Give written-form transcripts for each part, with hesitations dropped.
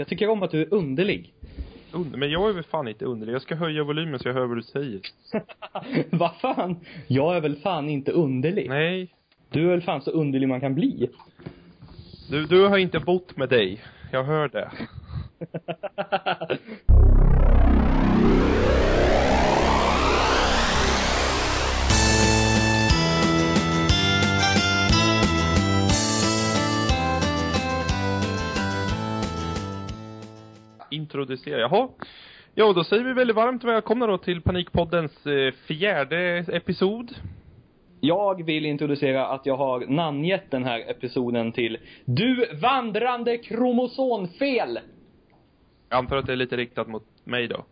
Jag tycker om att du är underlig. Men jag är väl fan inte underlig. Jag ska höja volymen så jag hör vad du säger. Vad fan? Jag är väl fan inte underlig. Nej. Du är väl fan så underlig man kan bli. Du har inte bott med dig. Jag hör det. Introducera. Jaha. Ja, då säger vi väldigt varmt välkomna då till Panikpoddens 4:e episod. Jag vill introducera att jag har namngett den här episoden till Du vandrande kromosomfel. Jag antar att det är lite riktat mot mig då.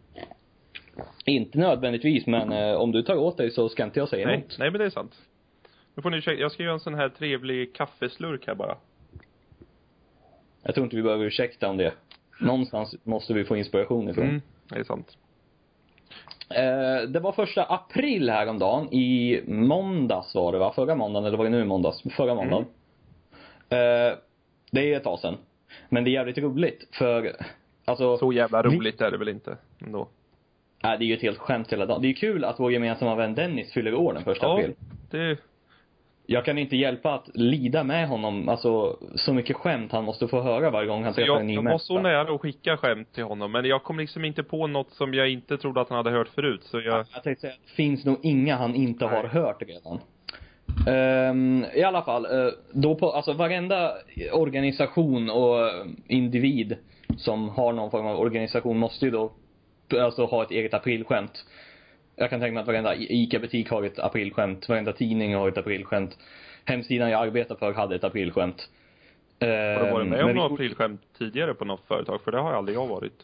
Inte nödvändigtvis, men om du tar åt dig så ska inte jag säga något. Nej, men det är sant. Nu får ni ursäkta. Jag ska göra en sån här trevlig kaffeslurk här bara. Jag tror inte vi behöver ursäkta om det. Någonstans måste vi få inspiration ifrån. Det är sant. Det var 1 april häromdagen. I måndags var det, va? Förra måndagen, eller var det nu i måndags? Förra måndagen. Det är ett tag sedan. Men det är jävligt roligt. För, alltså, så jävla roligt är det väl inte ändå. Nej, det är ju ett helt skämt hela dagen. Det är ju kul att vår gemensamma vän Dennis fyller år den 1 april. Det... Jag kan inte hjälpa att lida med honom. Alltså, så mycket skämt han måste få höra varje gång han träffar en ny människa. Jag var så nära att skicka skämt till honom. Men jag kom liksom inte på något som jag inte trodde att han hade hört förut. Så jag tänkte säga att det finns nog inga han inte har hört redan. I alla fall, då på, alltså varenda organisation och individ som har någon form av organisation måste ju då alltså ha ett eget aprilskämt. Jag kan tänka mig att varenda ICA-butik har ett aprilskämt. Varenda tidning har ett aprilskämt. Hemsidan jag arbetar för hade ett aprilskämt. Har du varit med om något aprilskämt tidigare på något företag? För det har aldrig jag varit.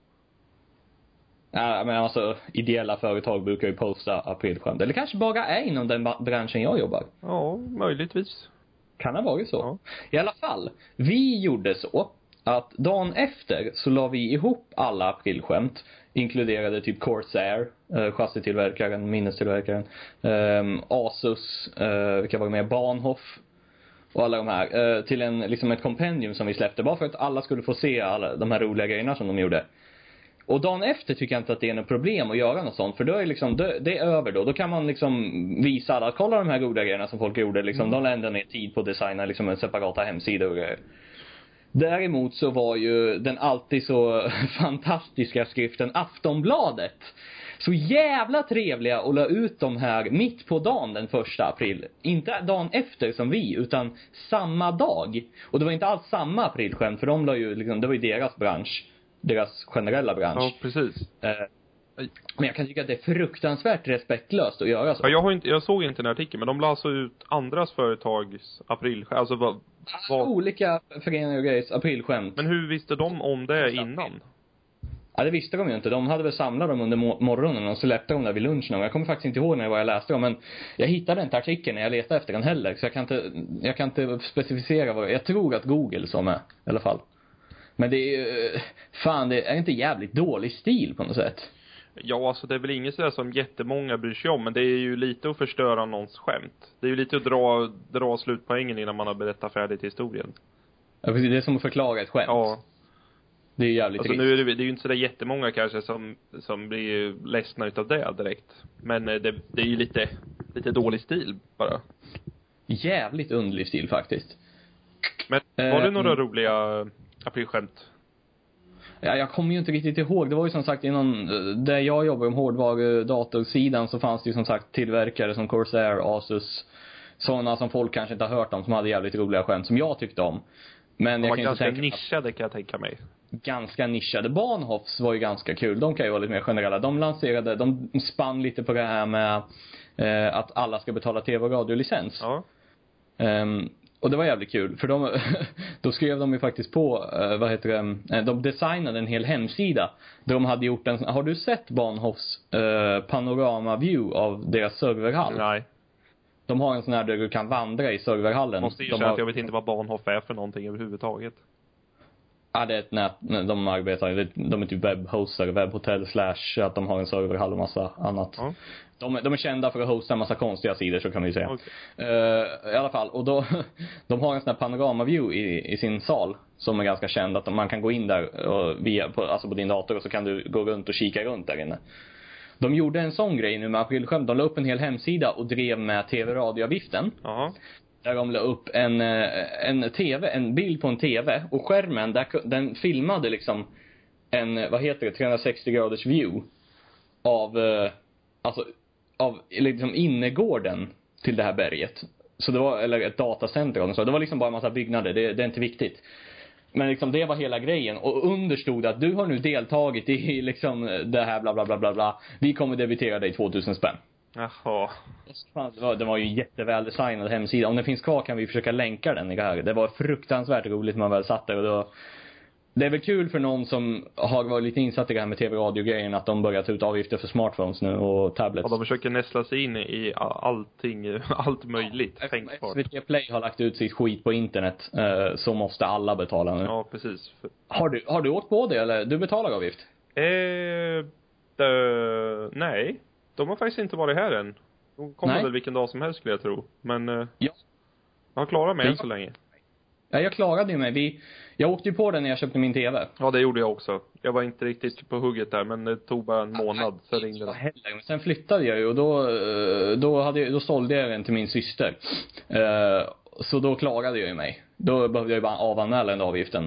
Ja, men alltså ideella företag brukar ju posta aprilskämt. Eller kanske bara är inom den branschen jag jobbar. Ja, möjligtvis. Kan ha varit så. Ja. I alla fall, vi gjorde så att dagen efter så la vi ihop alla aprilskämt. Inkluderade typ Corsair, chassitillverkaren, minnestillverkaren, Asus, vilka var med, Bahnhof och alla de här, till en, liksom ett kompendium som vi släppte bara för att alla skulle få se alla de här roliga grejerna som de gjorde. Och dagen efter tycker jag inte att det är något problem att göra något sånt, för då är liksom, det är över då kan man liksom visa alla, kolla de här roliga grejerna som folk gjorde liksom, de länder ner tid på att designa liksom en separata hemsida och grejer. Däremot så var ju den alltid så fantastiska skriften Aftonbladet så jävla trevliga och la ut de här mitt på dagen den 1 april. Inte dagen efter som vi, utan samma dag. Och det var inte alls samma aprilskämt, för de la ju liksom, det var ju deras bransch, deras generella bransch. Ja, precis. Men jag kan tycka att det är fruktansvärt respektlöst att göra så. Ja, jag såg inte en artikel, men de la alltså ut andras företags aprilskämt. Alltså vad... olika föreningar och grejs aprilskämt. Men hur visste de om det innan? Ja, det visste de ju inte. De hade väl samlat dem under morgonen och så släppte de där vid lunchen. Jag kommer faktiskt inte ihåg när jag läste dem, men jag hittade inte artikeln när jag letade efter den heller. Så jag kan inte specificera vad jag tror att Google sa med i alla fall. Men det är ju, fan, det är inte jävligt dålig stil på något sätt. Ja, alltså det är väl inget sådär som jättemånga bryr sig om, men det är ju lite att förstöra någons skämt. Det är ju lite att dra slutpoängen innan man har berättat färdigt historien. Ja, precis, det är som att förklara ett skämt. Ja. Det är jävligt alltså, trist. Nu är det är ju inte sådär jättemånga kanske som blir ledsna utav det direkt. Men det är ju lite dålig stil bara. Jävligt underlig stil faktiskt. Men var det några roliga aprilskämt? Ja, jag kommer ju inte riktigt ihåg. Det var ju som sagt inom där jag jobbar om hårdvarudatorsidan så fanns det ju som sagt tillverkare som Corsair, Asus, sådana som folk kanske inte har hört om, som hade jävligt roliga skämt som jag tyckte om. Men de jag var kan ganska inte tänka nischade, kan jag tänka mig. Ganska nischade. Bahnhofs var ju ganska kul. De kan ju vara lite mer generella. De spann lite på det här med att alla ska betala tv- och radiolicens. Ja. Och det var jävligt kul, för då skrev de ju faktiskt på, de designade en hel hemsida där de hade gjort har du sett Bahnhofs panorama view av deras serverhall? Nej. De har en sån här där du kan vandra i serverhallen. Måste ju säga att jag vet inte vad Bahnhof är för någonting överhuvudtaget. Ja, det är ett nät, de arbetar, de är typ webbhoster, webbhotell / att de har en serverhall och massa annat. Ja. De är kända för att hosta en massa konstiga sidor, så kan vi säga. Okay. I alla fall, och då de har en sån här panoramaview i sin sal som är ganska känd, att man kan gå in där och alltså på din dator, och så kan du gå runt och kika runt där inne. De gjorde en sån grej nu med aprilskämt. De la upp en hel hemsida och drev med tv-radioavgiften. Jaha. Där de la upp en bild på en tv, och skärmen den filmade liksom en, vad heter det, 360 graders view av av liksom innergården till det här berget. Så det var, eller ett datacenter, så det var liksom bara en massa byggnader, det är inte viktigt. Men liksom det var hela grejen, och understod att du har nu deltagit i liksom det här bla bla bla bla bla. Vi kommer debitera dig 2000 spänn. Jaha. Det var ju en jätteväl designad hemsida. Om den finns kvar kan vi försöka länka den i det här. Det var fruktansvärt roligt när man väl satt där, och då, det är väl kul för någon som har varit lite insatt i det här med tv-radio-grejen, att de börjar ta ut avgifter för smartphones nu och tablets. Ja, de försöker nästla sig in i allting, allt möjligt. Ja, SVT Play har lagt ut sitt skit på internet, så måste alla betala nu. Ja, precis. Har du åkt på det, eller du betalar avgift? Nej. De har faktiskt inte varit här än. De kommer väl vilken dag som helst, skulle jag tro. Men ja. Jag har klarat mig än så länge. Ja, jag klarade ju mig. Jag åkte ju på den när jag köpte min tv. Ja, det gjorde jag också. Jag var inte riktigt på hugget där, men det tog bara en månad, så ringde det. Men sen flyttade jag ju, och då sålde jag den till min syster. Så då klarade jag ju mig. Då behövde jag ju bara avanmäla den avgiften.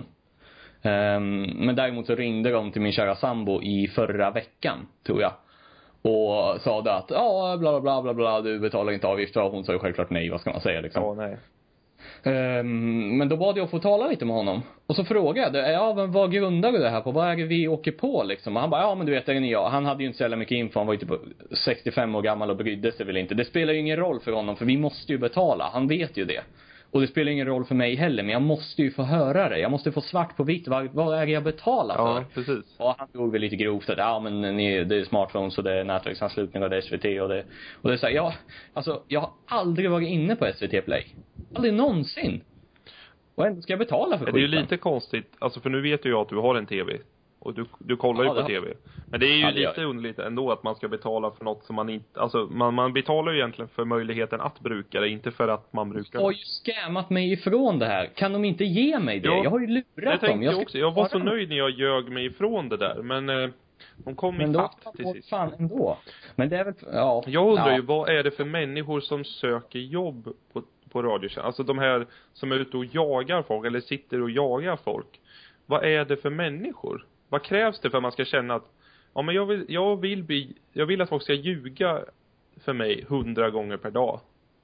Men däremot så ringde de till min kära sambo i förra veckan, tror jag. Och sa det att bla bla bla bla bla, du betalar inte avgifter. Och hon sa ju självklart nej, vad ska man säga liksom. Ja, nej. Men då bad jag att få tala lite med honom. Och så frågade jag, men vad grundar du det här på? Vad är det vi åker på liksom? Och han bara, men du vet, det är jag. Han hade ju inte så jävla mycket info. Han var ju typ 65 år gammal och brydde sig väl inte. Det spelar ju ingen roll för honom, för vi måste ju betala. Han vet ju det. Och det spelar ingen roll för mig heller, men jag måste ju få höra det. Jag måste få svart på vitt. Vad är det jag betalar för? Ja, precis. Och han drog väl lite grovt att men det är smartphones och det är nätverksanslutning och det är SVT och det är så här, jag har aldrig varit inne på SVT Play. Aldrig någonsin. Och ändå ska jag betala för skiten. Det är ju lite konstigt, alltså, för nu vet ju jag att du har en tv. Och du kollar ju på tv. Men det är ju lite underligt ändå att man ska betala för något som man inte... Alltså man betalar ju egentligen för möjligheten att bruka det, inte för att man brukar det. Jag har ju scammat mig ifrån det här. Kan de inte ge mig det? Ja, jag har ju lurat dem. Jag var så nöjd när jag ljög mig ifrån det där. Men de kom i fatt till sist. Fan ändå. Men det är väl... Jag undrar ju, vad är det för människor som söker jobb på radiotjänst? Alltså de här som är ute och jagar folk, eller sitter och jagar folk. Vad är det för människor? Vad krävs det för att man ska känna att men jag vill att folk ska ljuga för mig 100 gånger per dag?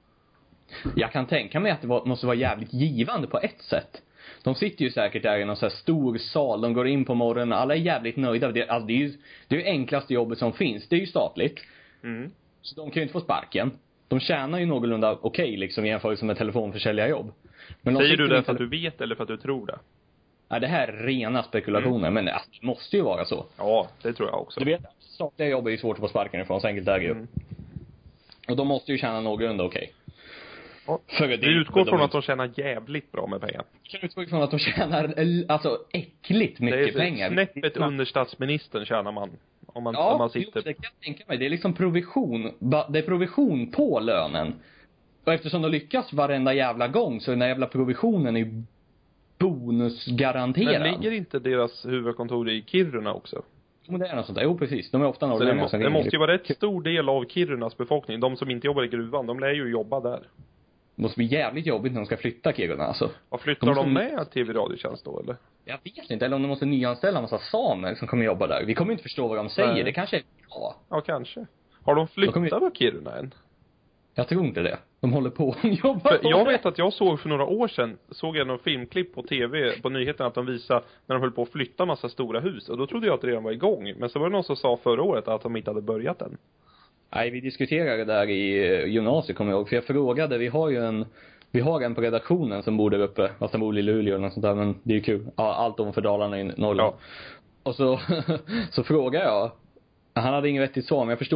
Jag kan tänka mig att det måste vara jävligt givande på ett sätt. De sitter ju säkert där i någon så här stor sal. De går in på morgonen. Alla är jävligt nöjda. Det är ju enklaste jobbet som finns. Det är ju statligt. Mm. Så de kan ju inte få sparken. De tjänar ju någorlunda okej liksom, i jämförelse med telefonförsäljarjobb. Men säger du det för att du vet eller för att du tror det? Ja, det här är rena spekulationer. Men det måste ju vara så. Ja, det tror jag också. Du vet, statliga jobb är ju svårt att få sparken ifrån. Så enkelt är det ju. Och de måste ju tjäna någorlunda okej. Ja. Du utgår från att de tjänar jävligt bra med pengar. Du kan utgå från att de tjänar äckligt mycket pengar. Snäppet under statsministern tjänar man. Om man sitter. Det kan jag tänka mig. Det är liksom provision. Det är provision på lönen. Och eftersom de lyckas varenda jävla gång, så den där jävla provisionen är bonusgaranterad. Men ligger inte deras huvudkontor i Kiruna också? Men det är något sånt där. Jo, precis. De är ofta norrlänningar. Så det måste ju vara rätt stor del av Kirunas befolkning. De som inte jobbar i gruvan, de lär ju jobba där. Det måste bli jävligt jobbigt när de ska flytta Kiruna, alltså. Vad flyttar de med TV-radiotjänst då, eller? Jag vet inte. Eller om de måste nyanställa en massa samer som kommer jobba där. Vi kommer inte förstå vad de säger. Nej. Det kanske är bra. Ja, kanske. Har de flyttat på Kiruna än? Jag tror inte det. De håller på att jobba på jag vet att jag såg för några år sedan, såg jag någon filmklipp på tv, på nyheterna, att de visade när de höll på att flytta massa stora hus. Och då trodde jag att det redan var igång. Men så var det någon som sa förra året att de inte hade börjat än. Nej, vi diskuterade det där i gymnasiet, kommer jag ihåg. För jag frågade, vi har en på redaktionen som bor där uppe. Fast den bor i Luleå eller något sånt där, men det är ju kul. Ja, allt om för Dalarna i Norrland. Ja. Och så frågade jag. Han hade ingen vettigt svar, men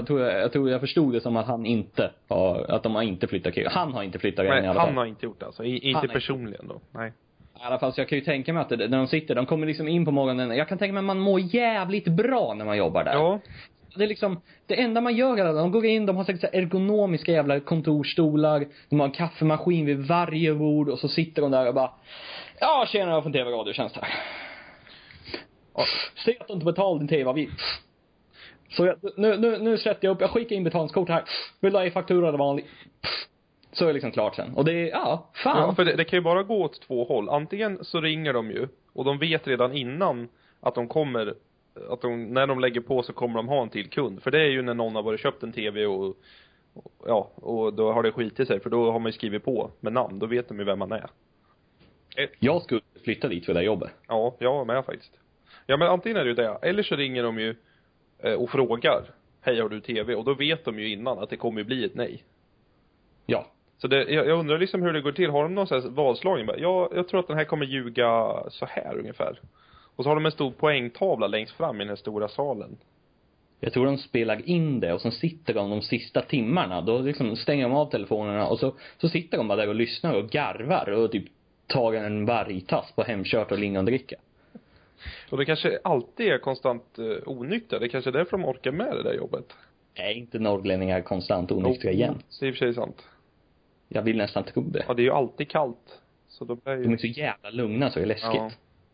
jag förstod det som att att de har inte flyttat Kiruna. Han har inte flyttat. Nej, han har inte gjort det alltså. Inte personligen då. Nej. I alla fall så jag kan ju tänka mig att när de sitter, de kommer liksom in på morgonen. Jag kan tänka mig att man mår jävligt bra när man jobbar där. Ja. Det är liksom, det enda man gör är de går in, de har säkert så här ergonomiska jävla kontorstolar. De har en kaffemaskin vid varje bord. Och så sitter de där och bara, ja tjena, jag får en tv-radiotjänst här. Se att du inte betalar din tv-avgift. Så jag, nu sätter jag upp, jag skickar in betalningskort här. Vill du ha faktura eller vanlig? Så är det liksom klart sen. Och det är, ja, fan. Ja, för det kan ju bara gå åt två håll. Antingen så ringer de ju, och de vet redan innan att de kommer, att när de lägger på så kommer de ha en till kund. För det är ju när någon har varit köpt en tv och då har det skitit sig. För då har man ju skrivit på med namn, då vet de ju vem man är. Jag skulle flytta dit för det jobbet. Ja, jag med faktiskt. Ja, men antingen är det ju det. Eller så ringer de ju och frågar, hej har du tv? Och då vet de ju innan att det kommer bli ett nej. Ja. Så jag undrar liksom hur det går till. Har de någon sån här vadslagning? Jag tror att den här kommer ljuga så här ungefär. Och så har de en stor poängtavla längst fram i den här stora salen. Jag tror de spelar in det och så sitter de sista timmarna. Då liksom stänger de av telefonerna och så sitter de bara där och lyssnar och garvar och typ tar en vargtass på hemkört och lingondricka. Och det kanske alltid är konstant onyktra. Det kanske är därför de orkar med det där jobbet. Är inte norrlänningar konstant onyktra igen? Det är i och för sig sant. Jag vill nästan tro det. Ja, det är ju alltid kallt. Så då blir ju... De är så jävla lugna så det är läskigt.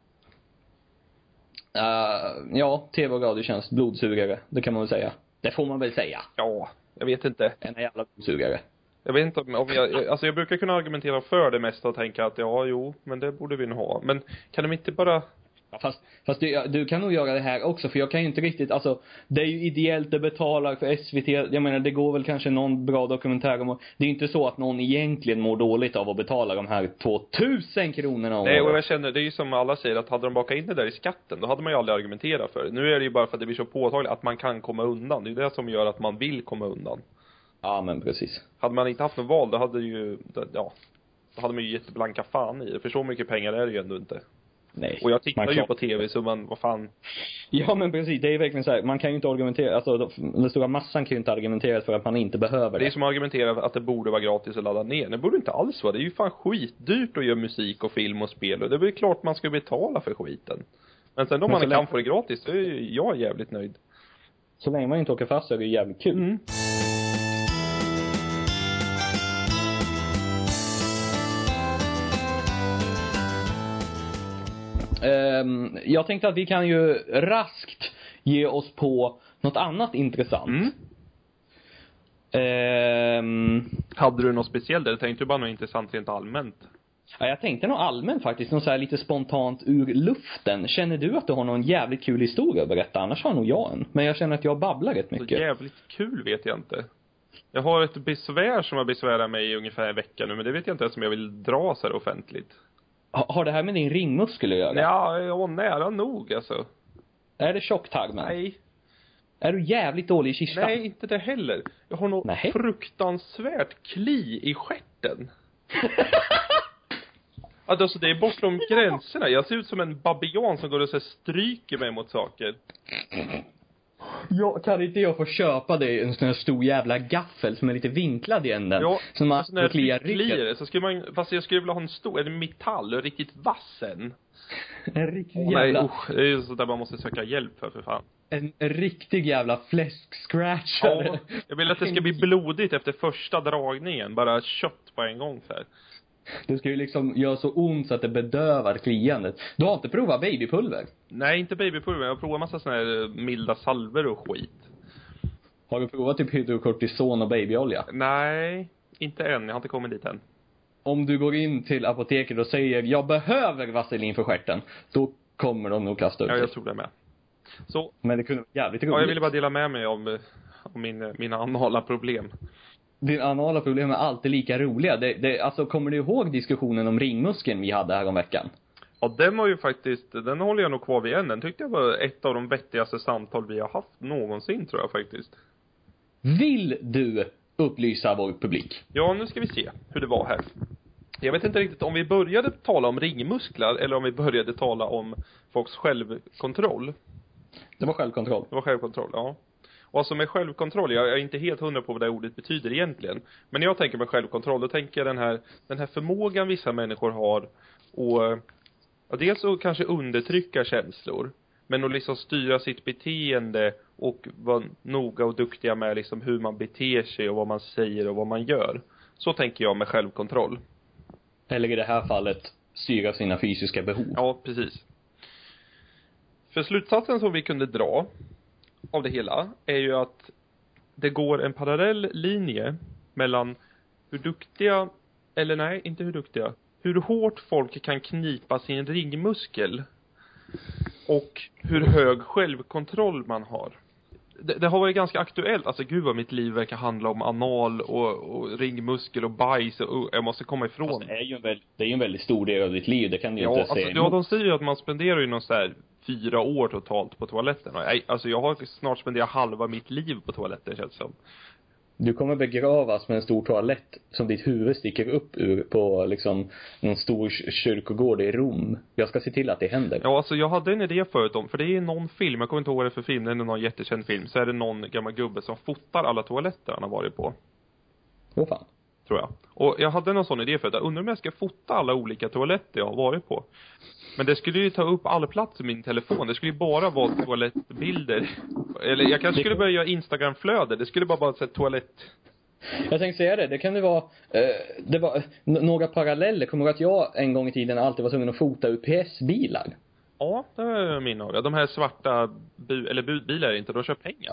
Ja, tv och radiotjänst, blodsugare. Det kan man väl säga. Det får man väl säga. Ja, jag vet inte. En jävla blodsugare. Jag vet inte om jag brukar kunna argumentera för det mesta och tänka att men det borde vi nog ha. Men kan de inte bara... Ja, fast du kan nog göra det här också, för jag kan ju inte riktigt, alltså det är ju ideellt, det betalar för SVT, jag menar det går väl kanske någon bra dokumentär om, det är ju inte så att någon egentligen mår dåligt av att betala de här 2000 kronorna om. Nej, och jag känner, det är ju som alla säger, att hade de bakat in det där i skatten, då hade man ju aldrig argumenterat för det. Nu är det ju bara för att det blir så påtagligt att man kan komma undan. Det är ju det som gör att man vill komma undan. Ja, men precis. Hade man inte haft något val, då hade då hade man ju gett blanka fan i det. För så mycket pengar är det ju ändå inte. Nej. Och jag tittar ju på tv, så vad fan. Ja, men precis, det är verkligen så här, man kan ju inte argumentera, alltså den stora massan kan ju inte argumentera för att man inte behöver det. Det är som att argumentera att det borde vara gratis att ladda ner. Det borde inte alls vara. Det är ju fan skitdyrt att göra musik och film och spel. Och det är väl klart man ska betala för skiten. Men sen om man kan få det gratis, så är ju jag jävligt nöjd. Så länge man inte åker fast så är det jävligt kul. Mm. Jag tänkte att vi kan ju raskt ge oss på något annat intressant. Hade du något speciellt eller tänkte du bara något intressant rent allmänt? Ja, jag tänkte nog allmänt faktiskt, något så här lite spontant ur luften. Känner du att du har någon jävligt kul historia att berätta? Annars har nog jag en. Men jag känner att jag babblar rätt mycket. Så jävligt kul vet jag inte. Jag har ett besvär som har besvärat mig i ungefär en vecka nu, men det vet jag inte ens om jag vill dra så här offentligt. Har det här med din ringmuskel att göra? Ja, nära nog alltså. Är det tjocktarmen? Nej. Är du jävligt dålig i kistan? Nej, inte det heller. Jag har något fruktansvärt kli i stjärten. Alltså det är bortom gränserna. Jag ser ut som en babian som går och så stryker mig mot saker. Ja, kan inte jag få köpa dig en sån här stor jävla gaffel som är lite vinklad i änden? Ja, som man när kliar kliar så skulle man, fast jag skulle vilja ha en stor, en metall och riktigt vassen. En riktig jävla... Nej, det är ju så där man måste söka hjälp för fan. En riktig jävla fläskscratcher. Ja, jag vill att det ska bli blodigt efter första dragningen. Bara kött på en gång så här. Det ska ju liksom göra så ont så att det bedövar kliandet. Du har inte provat babypulver? Nej, inte babypulver. Jag har provat massa såna här milda salver och skit. Har du provat typ hydrokortison och babyolja? Nej, inte än. Jag har inte kommit dit än. Om du går in till apoteket och säger jag behöver vaselin för stjärten, då kommer de nog kasta ut. Ja, jag tror det med. Så, men det kunde vara jävligt roligt. Ja, jag ville bara dela med mig om mina anala problem. Din anala problem är alltid lika roliga. Alltså, kommer du ihåg diskussionen om ringmuskeln vi hade här om veckan? Ja, den var ju faktiskt, den håller jag nog kvar vid än. Den tyckte jag var ett av de vettigaste samtal vi har haft någonsin, tror jag faktiskt. Vill du upplysa vår publik? Ja, nu ska vi se hur det var här. Jag vet inte riktigt om vi började tala om ringmuskler eller om vi började tala om folks självkontroll. Det var självkontroll. Det var självkontroll, ja. Och alltså med självkontroll, jag är inte helt hundra på vad det ordet betyder egentligen. Men när jag tänker med självkontroll, då tänker jag den här förmågan vissa människor har Ja, dels att kanske undertrycka känslor. Men att liksom styra sitt beteende och vara noga och duktiga med liksom hur man beter sig och vad man säger och vad man gör. Så tänker jag med självkontroll. Eller i det här fallet styra sina fysiska behov. Ja, precis. För slutsatsen som vi kunde dra av det hela är ju att det går en parallell linje mellan hur duktiga, eller nej, inte hur duktiga, hur hårt folk kan knipa sin ringmuskel och hur hög självkontroll man har. Det har varit ganska aktuellt. Alltså gud vad mitt liv verkar handla om anal och ringmuskel och bajs och jag måste komma ifrån. Fast det är ju en väldigt stor del av ditt liv. Det kan du inte säga emot. Ja, de säger ju att man spenderar ju någon så här 4 år totalt på toaletten. Alltså jag har snart spenderat halva mitt liv på toaletten, känns det som. Du kommer begravas med en stor toalett som ditt huvud sticker upp ur på liksom en stor kyrkogård i Rom. Jag ska se till att det händer. Ja, alltså jag hade en idé förut om, för det är någon film, jag kommer inte ihåg vad det är för film, det är någon jättekänd film, så är det någon gammal gubbe som fotar alla toaletter han har varit på. Åh fan. Tror jag. Och jag hade någon sån idé förut, jag undrar om jag ska fota alla olika toaletter jag har varit på. Men det skulle ju ta upp all plats i min telefon. Det skulle ju bara vara toalettbilder. Eller jag kanske skulle börja göra Instagram-flöde. Det skulle bara vara ett toalett. Jag tänkte säga det. Det kan det vara. Det var några paralleller. Kommer du att jag en gång i tiden alltid var tvungen att fota UPS-bilar? Ja, det är min några. De här svarta budbilar är inte. De kör pengar.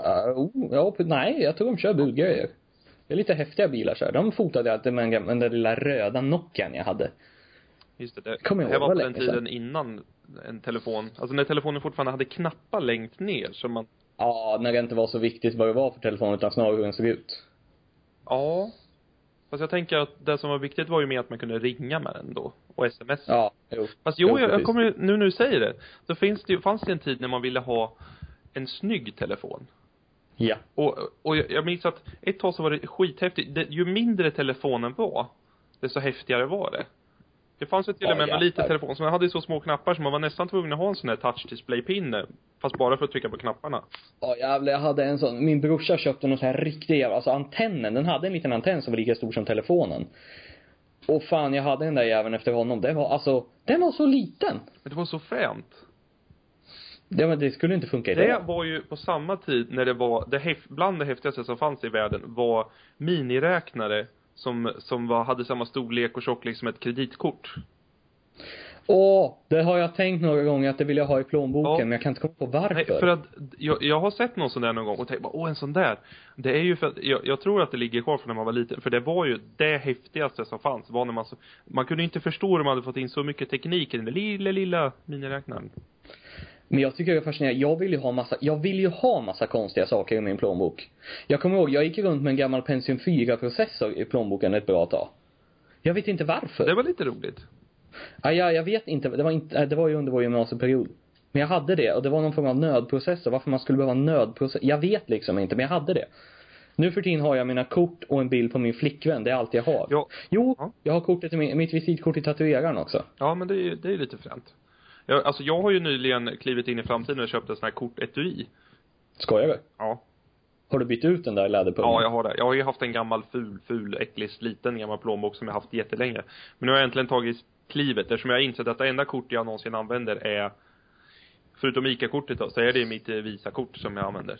Nej, jag tror de kör budgrejer. Det är lite häftiga bilar så här. De fotade jag alltid med den där lilla röda Nokian jag hade. Just det. Kommer jag här ihåg, var på den tiden innan en telefon. Alltså när telefonen fortfarande hade knappar längst ner så man... Ja, när det inte var så viktigt vad det var för telefonen utan snarare hur den såg ut. Ja. Fast jag tänker att det som var viktigt var ju mer att man kunde ringa med den då. Och sms. Ja, jo. Fast jag kommer nu när du säger det. Så fanns det en tid när man ville ha en snygg telefon. Ja. Och jag minns att ett tag så var det skithäftigt. Ju mindre telefonen var, desto häftigare var det. Det fanns ju till och med en liten telefon som hade så små knappar som man var nästan tvungen att ha en sån här touch display-pinne. Fast bara för att trycka på knapparna. Ja jävlar, jag hade en sån. Min brorsa köpte någon sån här riktig jävla, alltså antennen. Den hade en liten antenn som var lika stor som telefonen. Och fan, jag hade den där jäveln efter honom. Den var så liten. Men det var så främt. Det skulle inte funka idag. Det var ju på samma tid när det var bland det häftigaste som fanns i världen var miniräknare som hade samma storlek och tjocklek som ett kreditkort. Det har jag tänkt några gånger att det vill jag ha i plånboken, men jag kan inte komma på varför. Nej, för att jag har sett någon sån där någon gång och tänkt bara, en sån där. Det är ju för att jag tror att det ligger kvar från när man var liten, för det var ju det häftigaste som fanns var när man kunde inte förstå hur man hade fått in så mycket teknik i den lilla miniräknaren. Men jag tycker det är fascinerande. Jag vill ju ha massa konstiga saker i min plånbok. Jag kommer ihåg, jag gick runt med en gammal Pentium 4-processor i plånboken ett bra tag. Jag vet inte varför. Det var lite roligt. Jag vet inte. Det var ju under vår gymnasieperiod. Men jag hade det. Och det var någon form av nödprocessor. Varför man skulle behöva nödprocessor. Jag vet liksom inte. Men jag hade det. Nu för tiden har jag mina kort och en bild på min flickvän. Det är allt jag har. Ja. Jag har kortet mitt visitkort i tatueraren också. Ja, men det är lite fränt. Jag har ju nyligen klivit in i framtiden och köpt en sån här kortetui. Skojar du? Ja. Har du bytt ut den där läderpungen? Ja, jag har det. Jag har ju haft en gammal ful, äcklig, sliten gammal plånbok som jag haft jättelänge. Men nu har jag äntligen tagit klivet eftersom jag har insett att det enda kort jag någonsin använder är, förutom ICA-kortet då, så är det mitt Visa-kort som jag använder.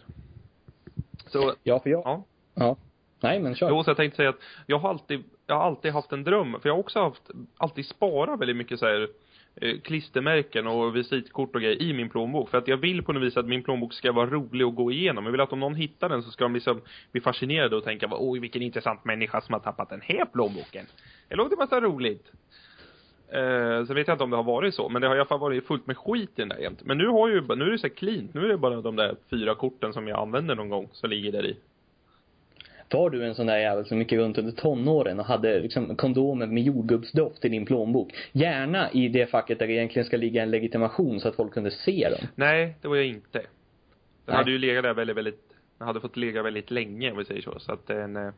Så, ja, för jag... Ja. Nej, men kör. Så jag tänkte säga att jag har alltid haft en dröm. För jag har också alltid sparat väldigt mycket så här klistermärken och visitkort och grejer i min plånbok. För att jag vill på något vis att min plånbok ska vara rolig att gå igenom. Jag vill att om någon hittar den så ska de liksom bli fascinerade och tänka, oj vilken intressant människa som har tappat den här plånboken. Det låter bara så roligt. Så vet jag inte om det har varit så. Men det har i alla fall varit fullt med skit i den där jämt. Men nu är det så cleant. Nu är det bara de där 4 korten som jag använder någon gång som ligger där i. Var du en sån där jävel som gick runt under tonåren och hade liksom kondomer med jordgubbsdoft i din plånbok? Gärna i det facket där det egentligen ska ligga en legitimation så att folk kunde se dem. Nej, det var jag inte. Den hade ju legat där den hade fått ligga väldigt länge om vi säger så. Så att den...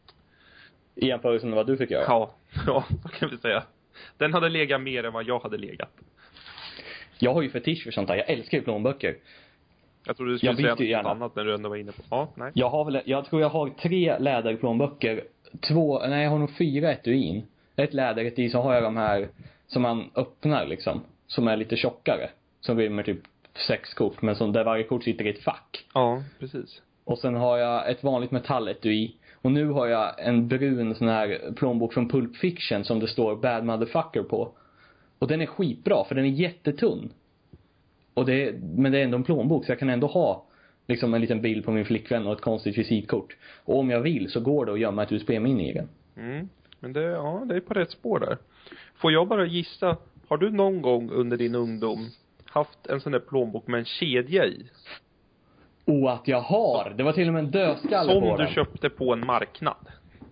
I jämförelse med vad du fick göra? Ja, så kan vi säga. Den hade legat mer än vad jag hade legat. Jag har ju fetisch för sånt där. Jag älskar ju plånböcker. Jag tror du skulle säga något annat när du ändå var inne på. Ja, nej. Jag tror jag har 3 läderplånböcker. Jag har nog 4 etuin. Ett läder, så har jag de här som man öppnar liksom. som är lite tjockare. Som rymmer typ 6 kort, men som där varje kort sitter i ett fack. Ja, precis. Och sen har jag ett vanligt metalletui. Och nu har jag en brun sån här plånbok från Pulp Fiction som det står Bad Motherfucker på. Och den är skitbra för den är jättetunn. Men det är ändå en plånbok så jag kan ändå ha liksom en liten bild på min flickvän och ett konstigt visitkort. Och om jag vill så går det att gömma ett USB-minne i den. Men det är på rätt spår där. Får jag bara gissa, har du någon gång under din ungdom haft en sån där plånbok med en kedja i? Att jag har. Det var till och med en dödskalle som på den. Som du köpte på en marknad.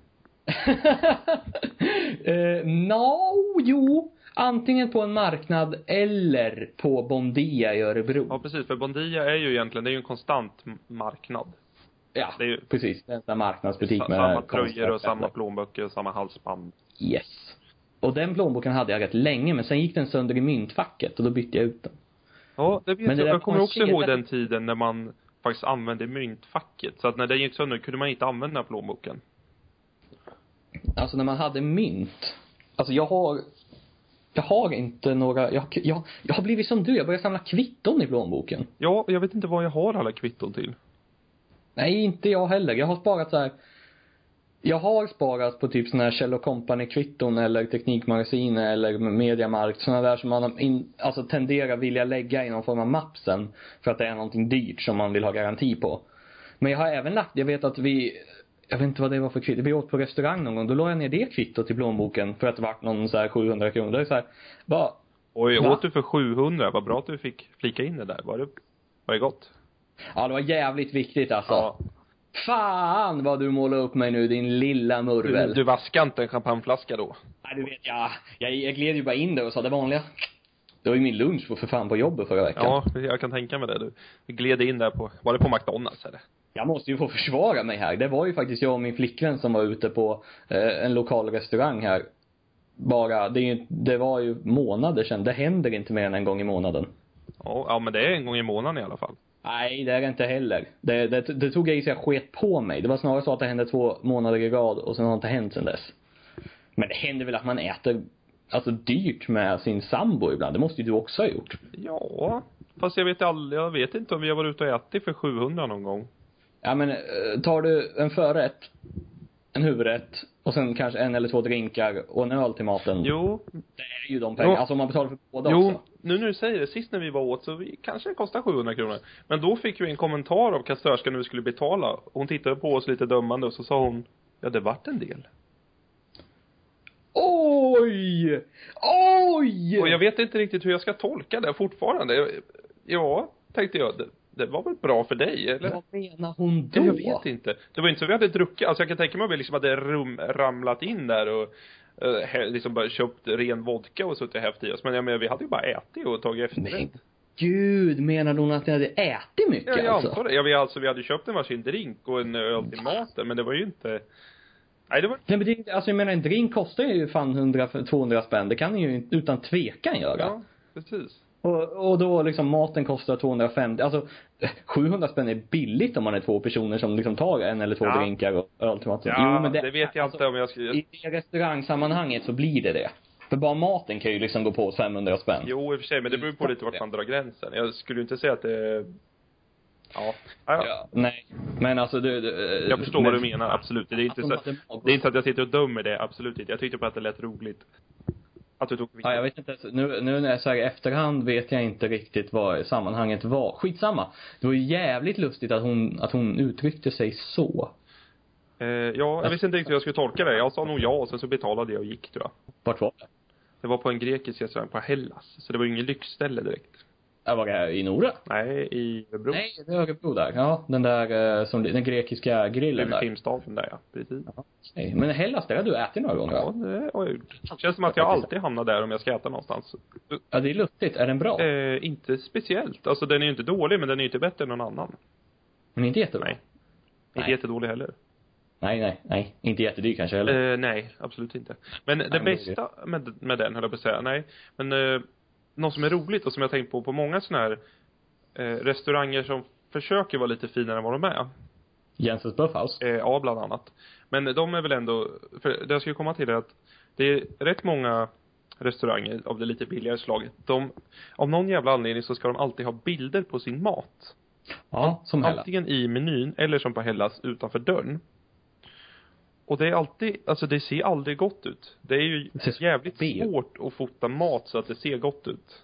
Jo. Antingen på en marknad eller på Bondia i Örebro. Ja, precis. För Bondia är ju egentligen, det är ju en konstant marknad. Ja, det är ju precis. Det är en marknadsbutik med samma tröjor och samma plånböcker och samma halsband. Yes. Och den plånboken hade jag rätt länge, men sen gick den sönder i myntfacket och då bytte jag ut den. Ja, det vet men jag kommer också ihåg den tiden när man faktiskt använde myntfacket. Så att när den gick sönder kunde man inte använda plånboken. Alltså när man hade mynt. Alltså jag har inte några, jag har blivit som du, jag börjar samla kvitton i plånboken. Ja, jag vet inte vad jag har alla kvitton till. Nej, inte jag heller. Jag har sparat så här. Jag har sparat på typ såna här Kjell & Company-kvitton eller Teknikmagasin eller Mediamarkt. Såna där som man alltså tenderar vilja lägga i någon form av mapp sen. För att det är någonting dyrt som man vill ha garanti på. Men jag har även lagt, jag vet inte vad det var för kvitto. Vi åt på restaurang någon gång. Då la jag ner det kvittot i plånboken för att det var någon så här 700 kronor. Det är så här, Oj, åt du för 700? Vad bra att du fick flika in det där. Var det gott? Ja, det var jävligt viktigt alltså. Ja. Fan vad du målar upp mig nu, din lilla murvel. Du vaskade inte en champagneflaska då? Nej, du vet, jag gled ju bara in där och sa det vanliga. Det var ju min lunch för fan på jobbet förra veckan. Ja, jag kan tänka mig det. Du gled in där var det på McDonald's eller? Jag måste ju få försvara mig här. Det var ju faktiskt jag och min flickvän som var ute på en lokal restaurang här. Det var ju månader sedan. Det händer inte mer än en gång i månaden. Ja, men det är en gång i månaden i alla fall. Nej, det är det inte heller. Det tog jag i sig, jag sket på mig. Det var snarare så att det hände 2 månader i rad och sen har det inte hänt sen dess. Men det händer väl att man äter alltså dyrt med sin sambo ibland. Det måste ju du också ha gjort. Ja, fast jag vet inte om vi har varit ute och ätit för 700 någon gång. Ja, men tar du en förrätt, en huvudrätt och sen kanske 1 eller 2 drinkar och en öl till maten. Jo. Det är ju de pengar. Alltså om man betalar för båda också. Nu när du säger det, sist när vi var åt så kanske det kostar 700 kronor. Men då fick vi en kommentar av kassörskan när vi skulle betala. Hon tittade på oss lite dömande och så sa hon, ja det vart en del. Oj! Och jag vet inte riktigt hur jag ska tolka det fortfarande. Ja, tänkte jag, det var väl bra för dig, eller? Vad menar hon då? Jag vet inte. Det var inte så vi hade druckit. Alltså jag kan tänka mig att vi liksom hade ramlat in där och liksom bara köpt ren vodka och suttit häft i oss. Men vi hade ju bara ätit och tagit efter. Men gud, menar hon att ni hade ätit mycket? Ja, jag antar det. Vi hade köpt en varsin drink och en öl till maten. Men det var ju inte... Nej, det var... Nej, men alltså jag menar, en drink kostar ju fan 100-200 spänn. Det kan ni ju utan tvekan göra. Ja, precis. Och då liksom maten kostar 250. Alltså 700 spänn är billigt om man är 2 personer som liksom tar 1 eller 2 drinkar och öl till maten. Ja, jo, men det vet jag inte om jag ska... I restaurangsammanhanget så blir det. För bara maten kan ju liksom gå på 500 spänn. Jo, i och för sig, men det beror på lite vart man drar gränsen. Jag skulle inte säga att det... Ja. Nej, men alltså jag förstår vad du menar, absolut. Det är inte så att jag sitter och dömer det, absolut inte. Jag tyckte bara att det lät roligt. Att du tog ja, jag vet inte. Nu när jag säger efterhand vet jag inte riktigt vad sammanhanget var. Skitsamma. Det var ju jävligt lustigt att hon uttryckte sig så. Jag visste inte riktigt hur jag skulle tolka det. Jag sa nog ja och sen så betalade jag och gick, tror jag. Vart var det? Det var på en grekisk restaurang på Hellas. Så det var ju ingen lyxställe direkt. Var det i Nora? Nej, i Örebro. Nej, det är Örebro där. Ja, den där den grekiska grillen där. Filmstaden där, ja. Precis. Ja, okay. Men Hellas, där har du ätit några gånger? Ja, det har jag gjort. Det känns som att jag alltid hamnar där om jag ska äta någonstans. Ja, det är lustigt. Är den bra? Inte speciellt. Alltså den är ju inte dålig, men den är ju inte bättre än någon annan. Men inte jättebra? Nej. Inte jättedålig heller. Nej. Inte jättedyr kanske heller? Nej, absolut inte. Men det bästa med den, höll jag på att säga, nej. Men något som är roligt och som jag tänkt på många såna här restauranger som försöker vara lite finare än vad de är. Jensens Buffhouse? Ja, bland annat. Men de är väl ändå, för det jag skulle komma till är att det är rätt många restauranger av det lite billigare slaget, av någon jävla anledning så ska de alltid ha bilder på sin mat. Ja, som Hellas. Antingen i menyn eller som på Hellas utanför dörren. Och det är alltid, alltså det ser aldrig gott ut. Det är ju jävligt svårt att fota mat så att det ser gott ut.